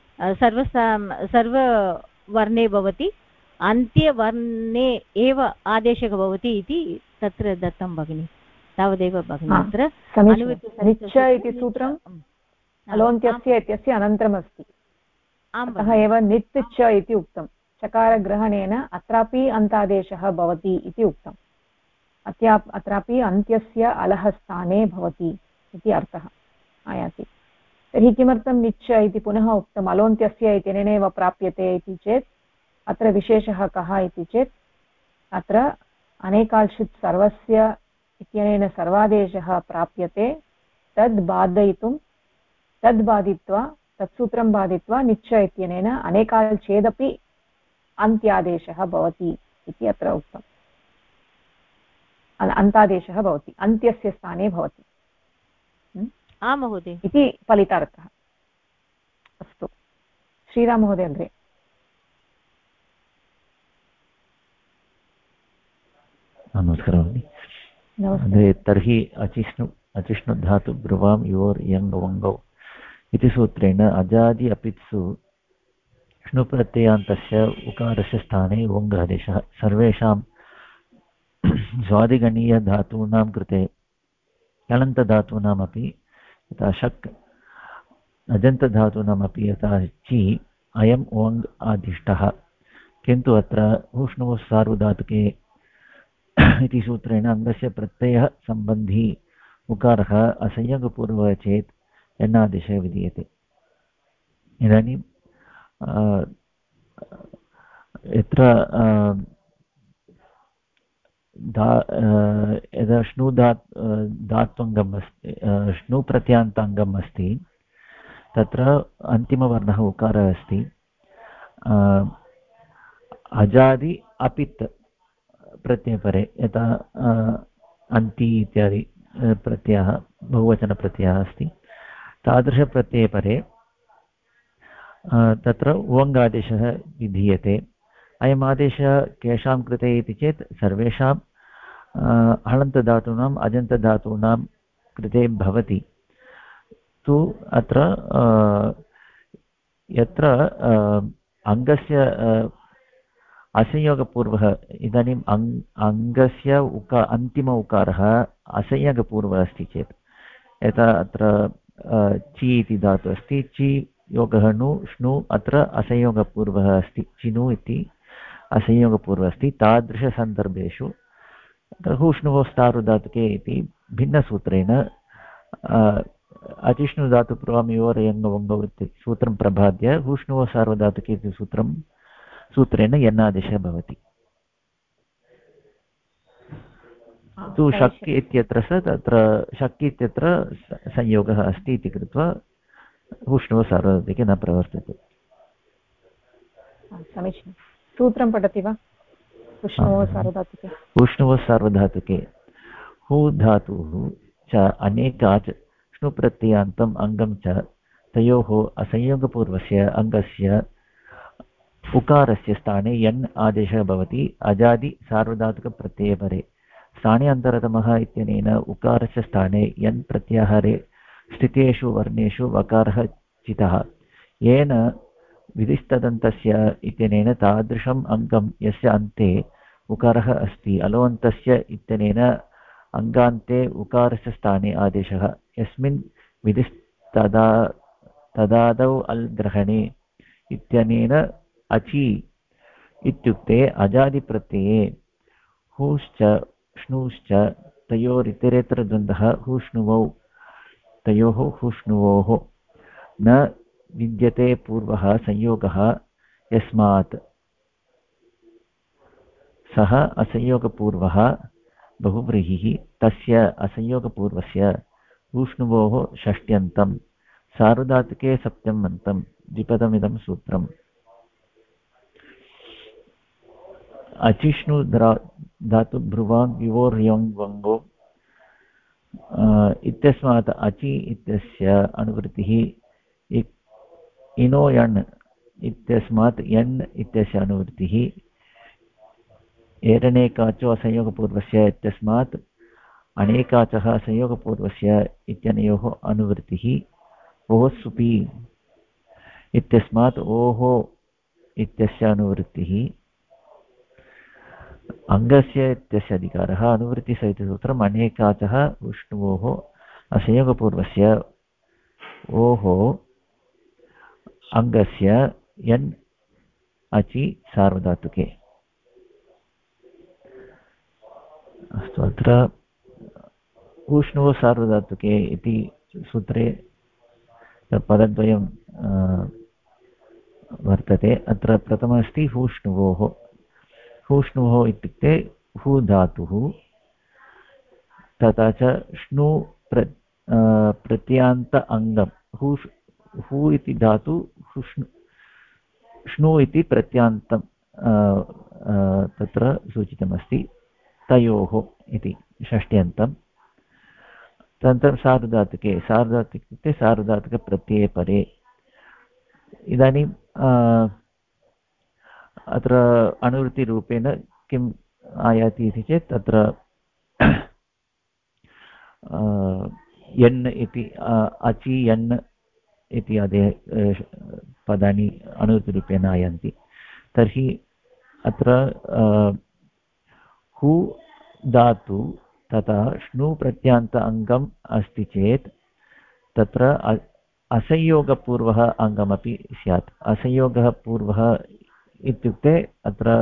सर्ववर्णे भवति अन्त्यवर्णे एव आदेशः भवति इति तत्र दत्तं भगिनि तावदेव भगिनि अत्र निच् इति सूत्रम् अलोन्त्यस्य इत्यस्य अनन्तरमस्ति अतः एव नित् च इति उक्तं चकारग्रहणेन अत्रापि अन्तादेशः भवति इति उक्तम् अत्रापि अन्त्यस्य अलः स्थाने भवति इति अर्थः आयाति। तर्हि किमर्थं निच् इति पुनः उक्तम् अलोन्त्यस्य इत्यनेनैव प्राप्यते इति चेत् अत्र विशेषः कः इति चेत् अत्र अनेकाल्शित् सर्वस्य इत्यनेन सर्वादेशः प्राप्यते, तद् बाधित्वा तत्सूत्रं बाधित्वा निच् इत्यनेन अनेकाल् चेदपि अन्त्यादेशः भवति इति अत्र उक्तम्। अन्तादेशः भवति, अन्त्यस्य स्थाने भवति आं महोदय इति फलितार्थः। अस्तु, श्रीराम महोदय अग्रे। नमस्कारः। तर्हि अचिष्णु धातु ब्रुवां योर् यङ् वङ्गौ इति सूत्रेण अजादि अपित्सु ष्णुप्रत्ययान्तस्य उकारस्य स्थाने वङ् आदेशः सर्वेषां स्वादिगणीयधातूनां कृते हलन्तधातूनामपि यथा शक् अजन्तधातूनामपि यथा चि अयम् ओङ् आदिष्टः, किन्तु अत्र ऊष्णुः सार्वधातुके इति सूत्रेण अङ्गस्य प्रत्ययः सम्बन्धी उकारः असंयोगपूर्वः चेत् यन्नादेशः विधीयते। इदानीं यत्र यदा श्नु धात्वङ्गम् अस्ति, श्नु प्रत्यान्ताङ्गम् अस्ति, तत्र अन्तिमवर्णः उकारः अस्ति। अजादि अपित् प्रत्ययपरे यथा अन्ति इत्यादि प्रत्ययः बहुवचनप्रत्ययः अस्ति, तादृशप्रत्ययपरे तत्र उवङ्गादेशः विधीयते। अयम् आदेशः केषां कृते इति चेत् सर्वेषां हलन्तधातूनाम् अजन्तधातूनां कृते भवति। तु अत्र यत्र अङ्गस्य असंयोगपूर्वः, इदानीम् अङ्गस्य अन्तिम उकारः असंयोगपूर्वः अस्ति चेत्, यथा अत्र चि इति धातु अस्ति, ची योगः नु श्नु अत्र असंयोगपूर्वः अस्ति, चिनु इति असंयोगपूर्वः अस्ति। तादृशसन्दर्भेषु हूष्णुवो स्थारुधातुके इति भिन्नसूत्रेण अचिष्णुधातुपूर्वं यङ्गवङ्गौ इति सूत्रं प्रभाद्य हूष्णुवो सार्वधातुके इति सूत्रेण यन्नादेशः भवति। तु शक् इत्यत्र तत्र शक् इत्यत्र संयोगः अस्ति इति कृत्वा हूष्णुवो सार्वधातुके न प्रवर्तते। समीचीनं, सूत्रं पठति वा? हूष्णुवो सार्वधातुके हू धातुः च अनेकाच् श्नुप्रत्ययान्तम् अङ्गं च तयोः असंयोगपूर्वस्य अङ्गस्य उकारस्य स्थाने यन् आदेशः भवति। अजादि सार्वधातुकप्रत्ययपरे स्थाने अन्तरतमः इत्यनेन उकारस्य स्थाने यन् प्रत्याहारे स्थितेषु वर्णेषु वकारः चितः, येन विधिस्तदन्तस्य इत्यनेन तादृशम् अङ्गं यस्य अन्ते उकारः अस्ति अलोन्तस्य इत्यनेन अङ्गान्ते उकारस्य स्थाने आदेशः यस्मिन् विधिस्तदादौ अल् ग्रहणे इत्यनेन अचि इत्युक्ते अजादिप्रत्यये हूश्च श्नूश्च तयोरितरेतरद्वन्द्वः हूष्णुवौ तयोः हूष्णुवोः न विद्यते पूर्वः संयोगः यस्मात् सः असंयोगपूर्वः बहुव्रीहिः तस्य असंयोगपूर्वस्य हूष्णुवोः षष्ट्यन्तं सार्वधातुके सप्तम्यन्तं द्विपदमिदं सूत्रम्। अचिष्णु धातु ब्रुवां विवोर्योङ् वङ्गो इत्यस्मात् अचि इत्यस्य अनुवृत्तिः इनो यण् इत्यस्मात् यन् इत्यस्य अनुवृत्तिः एरनेकाचो असंयोगपूर्वस्य इत्यस्मात् अनेकाचः संयोगपूर्वस्य इत्यनयोः अनुवृत्तिः ओः सुपि इत्यस्मात् ओः इत्यस्य अनुवृत्तिः अङ्गस्य इत्यस्य अधिकारः अनुवृत्तिसहितसूत्रम् अनेकाचः विष्णुवोः असंयोगपूर्वस्य ओः अङ्गस्य यन् अचि सार्वधातुके। अस्तु, अत्र ऊष्णुः सार्वधातुके इति सूत्रे पदद्वयं वर्तते। अत्र प्रथमम् अस्ति हूष्णुवोः। हूष्णुवोः इत्युक्ते हू धातुः तथा च श्नु प्रत्यान्त अङ्गं हू इति धातु श्नु इति प्रत्यान्तं तत्र सूचितमस्ति तयोः इति षष्ट्यन्तं। तदनन्तरं सार्वधातुके इत्युक्ते सार्वधातुकप्रत्यये परे। इदानीम् अत्र अनुवृत्तिरूपेण किम् आयाति इति चेत् तत्र यन् इति अचि यन् इत्यादि पदानि अनुवृत्तिरूपेण आयान्ति। तर्हि अत्र हु धातु तथा श्नु प्रत्यान्त अङ्गम् अस्ति चेत् तत्र असंयोगपूर्वः अङ्गमपि स्यात्। असंयोगः पूर्वः इत्युक्ते अत्र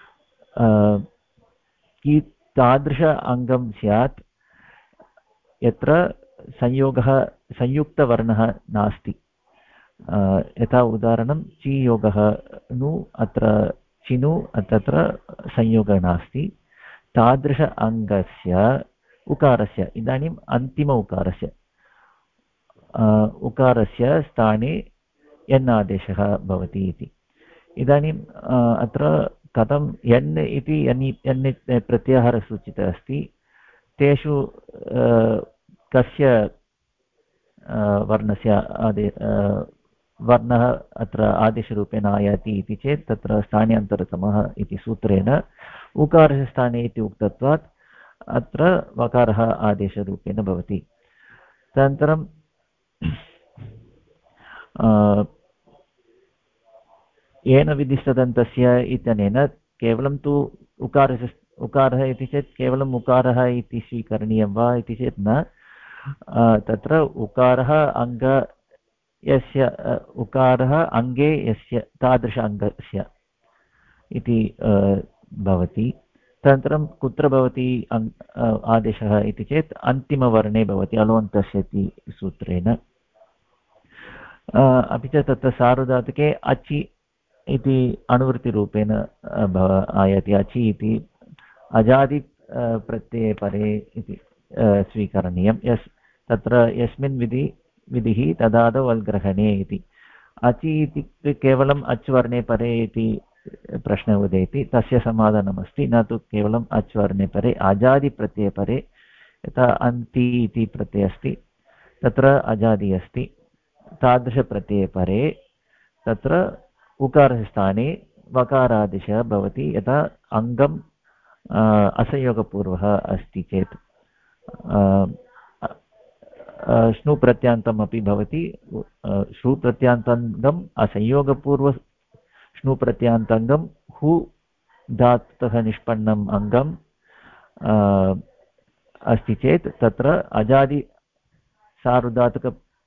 तादृश अङ्गं स्यात् यत्र संयुक्तवर्णः नास्ति। यथा उदाहरणं चियोगः नु अत्र चिनु तत्र संयोगः नास्ति। तादृश अङ्गस्य उकारस्य इदानीम् अन्तिम उकारस्य स्थाने यन् आदेशः भवति इति। इदानीम् अत्र कथं यन् इति यन् प्रत्याहारः सूचितः अस्ति। तेषु कस्य वर्णस्य वर्णः अत्र आदेशरूपेण आयाति इति चेत् तत्र स्थान्यान्तरतमः इति सूत्रेण उकारस्य स्थाने इति उक्तत्वात् अत्र वकारः आदेशरूपेण भवति। तदनन्तरं येन विधिस्तदन्तस्य इत्यनेन केवलं तु उकारः इति चेत् केवलम् उकारः इति स्वीकरणीयं वा इति चेत् न। तत्र उकारः अङ्गे यस्य तादृश अङ्गस्य इति भवति। तदनन्तरं कुत्र भवति आदेशः इति चेत् अन्तिमवर्णे भवति अलोन्तस्य इति सूत्रेण। अपि च तत्र सार्वधातुके अचि इति अनुवृत्तिरूपेण आयाति। अचि इति अजादि प्रत्यये परे इति स्वीकरणीयं। तत्र यस्मिन् विधिः तदादौ अल्ग्रहणे इति। अचि इति केवलम् अच् वर्णे परे इति प्रश्नः उदेति। तस्य समाधानमस्ति न तु केवलम् अच् वर्णे परे अजादिप्रत्यये परे। यथा अन्ति इति प्रत्ययः अस्ति तत्र अजादि अस्ति। तादृशप्रत्यये परे तत्र उकारस्य स्थाने वकारादेशः भवति यथा अङ्गम् असंयोगपूर्वः अस्ति चेत्। श्नु प्रत्यान्तम् अपि भवति। श्नु प्रत्यान्तङ्गम् असंयोगपूर्व श्नु प्रत्यान्तङ्गं हु धातुतः निष्पन्नम् अङ्गम् अस्ति चेत् तत्र अजादि सार्वधातुक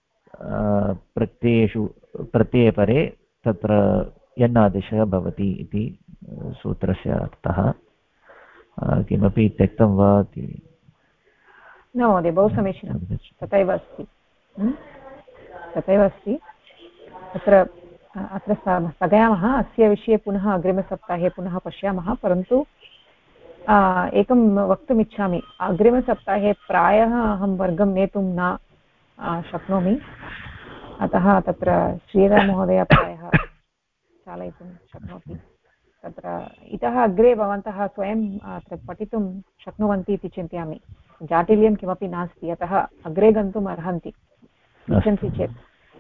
प्रत्यये परे तत्र यन्नादेशः भवति इति सूत्रस्य अर्थः। किमपि त्यक्तं वा इति? न महोदय, बहु समीचीनं। तथैव अस्ति तथैव अस्ति। अत्र स्थगयामः। अस्य विषये पुनः अग्रिमसप्ताहे पुनः पश्यामः। परन्तु एकं वक्तुमिच्छामि। अग्रिमसप्ताहे प्रायः अहं वर्गं नेतुं न शक्नोमि। अतः तत्र श्रीराममहोदय प्रायः चालयितुं शक्नोति। तत्र इतः अग्रे भवन्तः स्वयं अत्र पठितुं शक्नुवन्ति इति चिन्तयामि। जाटिल्यं किमपि नास्ति। अतः अग्रे गन्तुम् अर्हन्ति इच्छन्ति चेत्।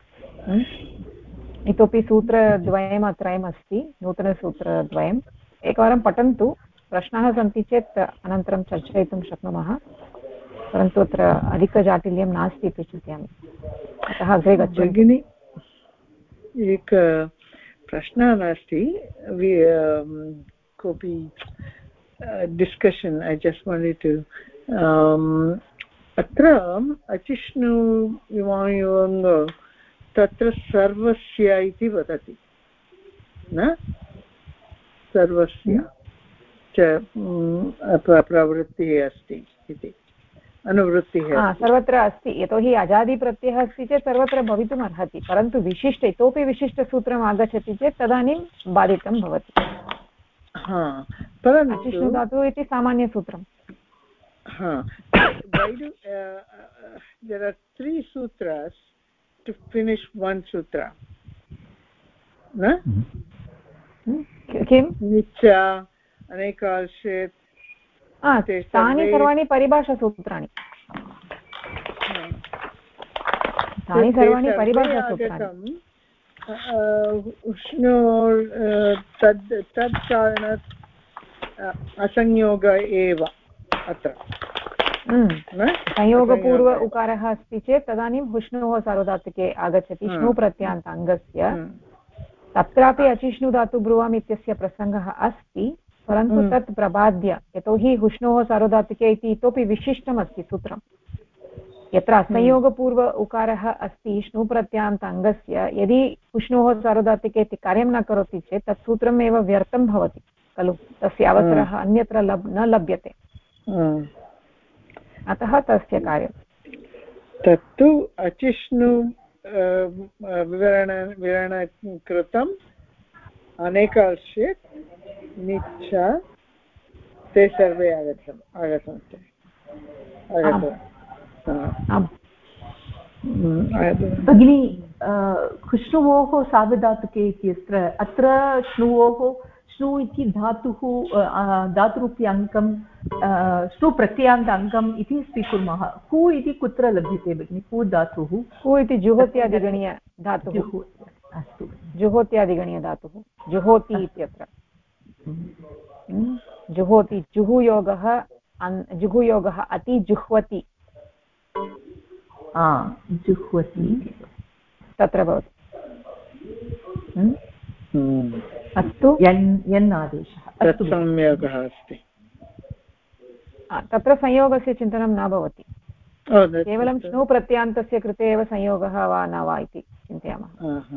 इतोपि सूत्रद्वयं त्रयम् अस्ति, नूतनसूत्रद्वयम्। एकवारं पठन्तु। प्रश्नाः सन्ति चेत् अनन्तरं चर्चयितुं शक्नुमः। परन्तु अत्र अधिकजाटिल्यं नास्ति इति चिन्तयामि। अतः अग्रे गच्छामि। भगिनी, एक प्रश्नः नास्ति, कोऽपि discussion. I just wanted to अत्र अचिष्णु विमायोऽङ्ग तत्र सर्वस्य इति वदति न? सर्वस्य च प्रवृत्तिः अस्ति इति। अनुवृत्तिः सर्वत्र अस्ति यतोहि अजादिप्रत्ययः अस्ति चेत् सर्वत्र भवितुम् अर्हति परन्तु विशिष्ट इतोपि विशिष्टसूत्रम् आगच्छति चेत् तदानीं बाधितं भवति अचिष्णुधातुः इति सामान्यसूत्रम् there are 3 sutras to finish one sutra na किं नित्या अनेकाश्चेत् तानि सर्वाणि परिभाषासूत्राणि तानि सर्वाणि परिभाषासूत्राणि उष्णो तद् कारणात् असंयोग एव अत्र संयोगपूर्व उकारः अस्ति चेत् तदानीं हुष्णोः सार्वधातुके आगच्छति श्नु प्रत्यान्त अङ्गस्य तत्रापि अचिष्णुधातु ब्रुवाम् इत्यस्य प्रसङ्गः अस्ति परन्तु तत् प्रबाद्य यतोहि हुष्णोः सार्वधातुके इति इतोपि विशिष्टमस्ति सूत्रं यत्र असंयोगपूर्व उकारः अस्ति श्नु प्रत्यान्त अङ्गस्य यदि हुष्णोः सार्वधातुके इति कार्यं न करोति चेत् तत् सूत्रम् एव व्यर्थं भवति खलु तस्य अवसरः अन्यत्र न लभ्यते अतः तस्य कार्यं तत्तु अचिष्णु विवरण कृतम् अनेकाश्चेत् निच्चा ते सर्वे आगतवन्तः भगिनी खुष्णुवोः सार्वधातुके इत्यत्र अत्र श्नु इति धातुरूप्यङ्कं श्नु प्रत्ययान्त अङ्गम् इति स्वीकुर्मः हु इति कुत्र लभ्यते भगिनि हु धातुः हु इति जुहोत्यादिगणीयधातुः अस्तु जुहोत्यादिगणीयधातुः जुहोति इत्यत्र जुहोति जुहुयोगः अति जुह्वति जुह्वति तत्र भवति अस्तु यन् आदेशः संयोगः अस्ति तत्र संयोगस्य चिन्तनं न भवति केवलं श्नु प्रत्यान्तस्य कृते एव संयोगः वा न वा इति चिन्तयामः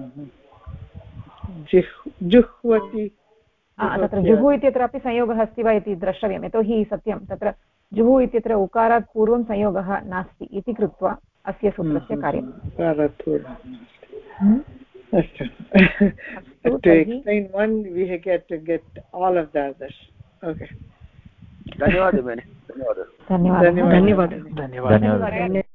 जुह्वति तत्र जुहु इत्यत्रापि संयोगः अस्ति वा इति द्रष्टव्यं यतोहि सत्यं तत्र जुहु इत्यत्र उकारात् पूर्वं संयोगः नास्ति इति कृत्वा अस्य सूत्रस्य कार्यम् to explain one we get to get all of the others okay धन्यवादः धन्यवादः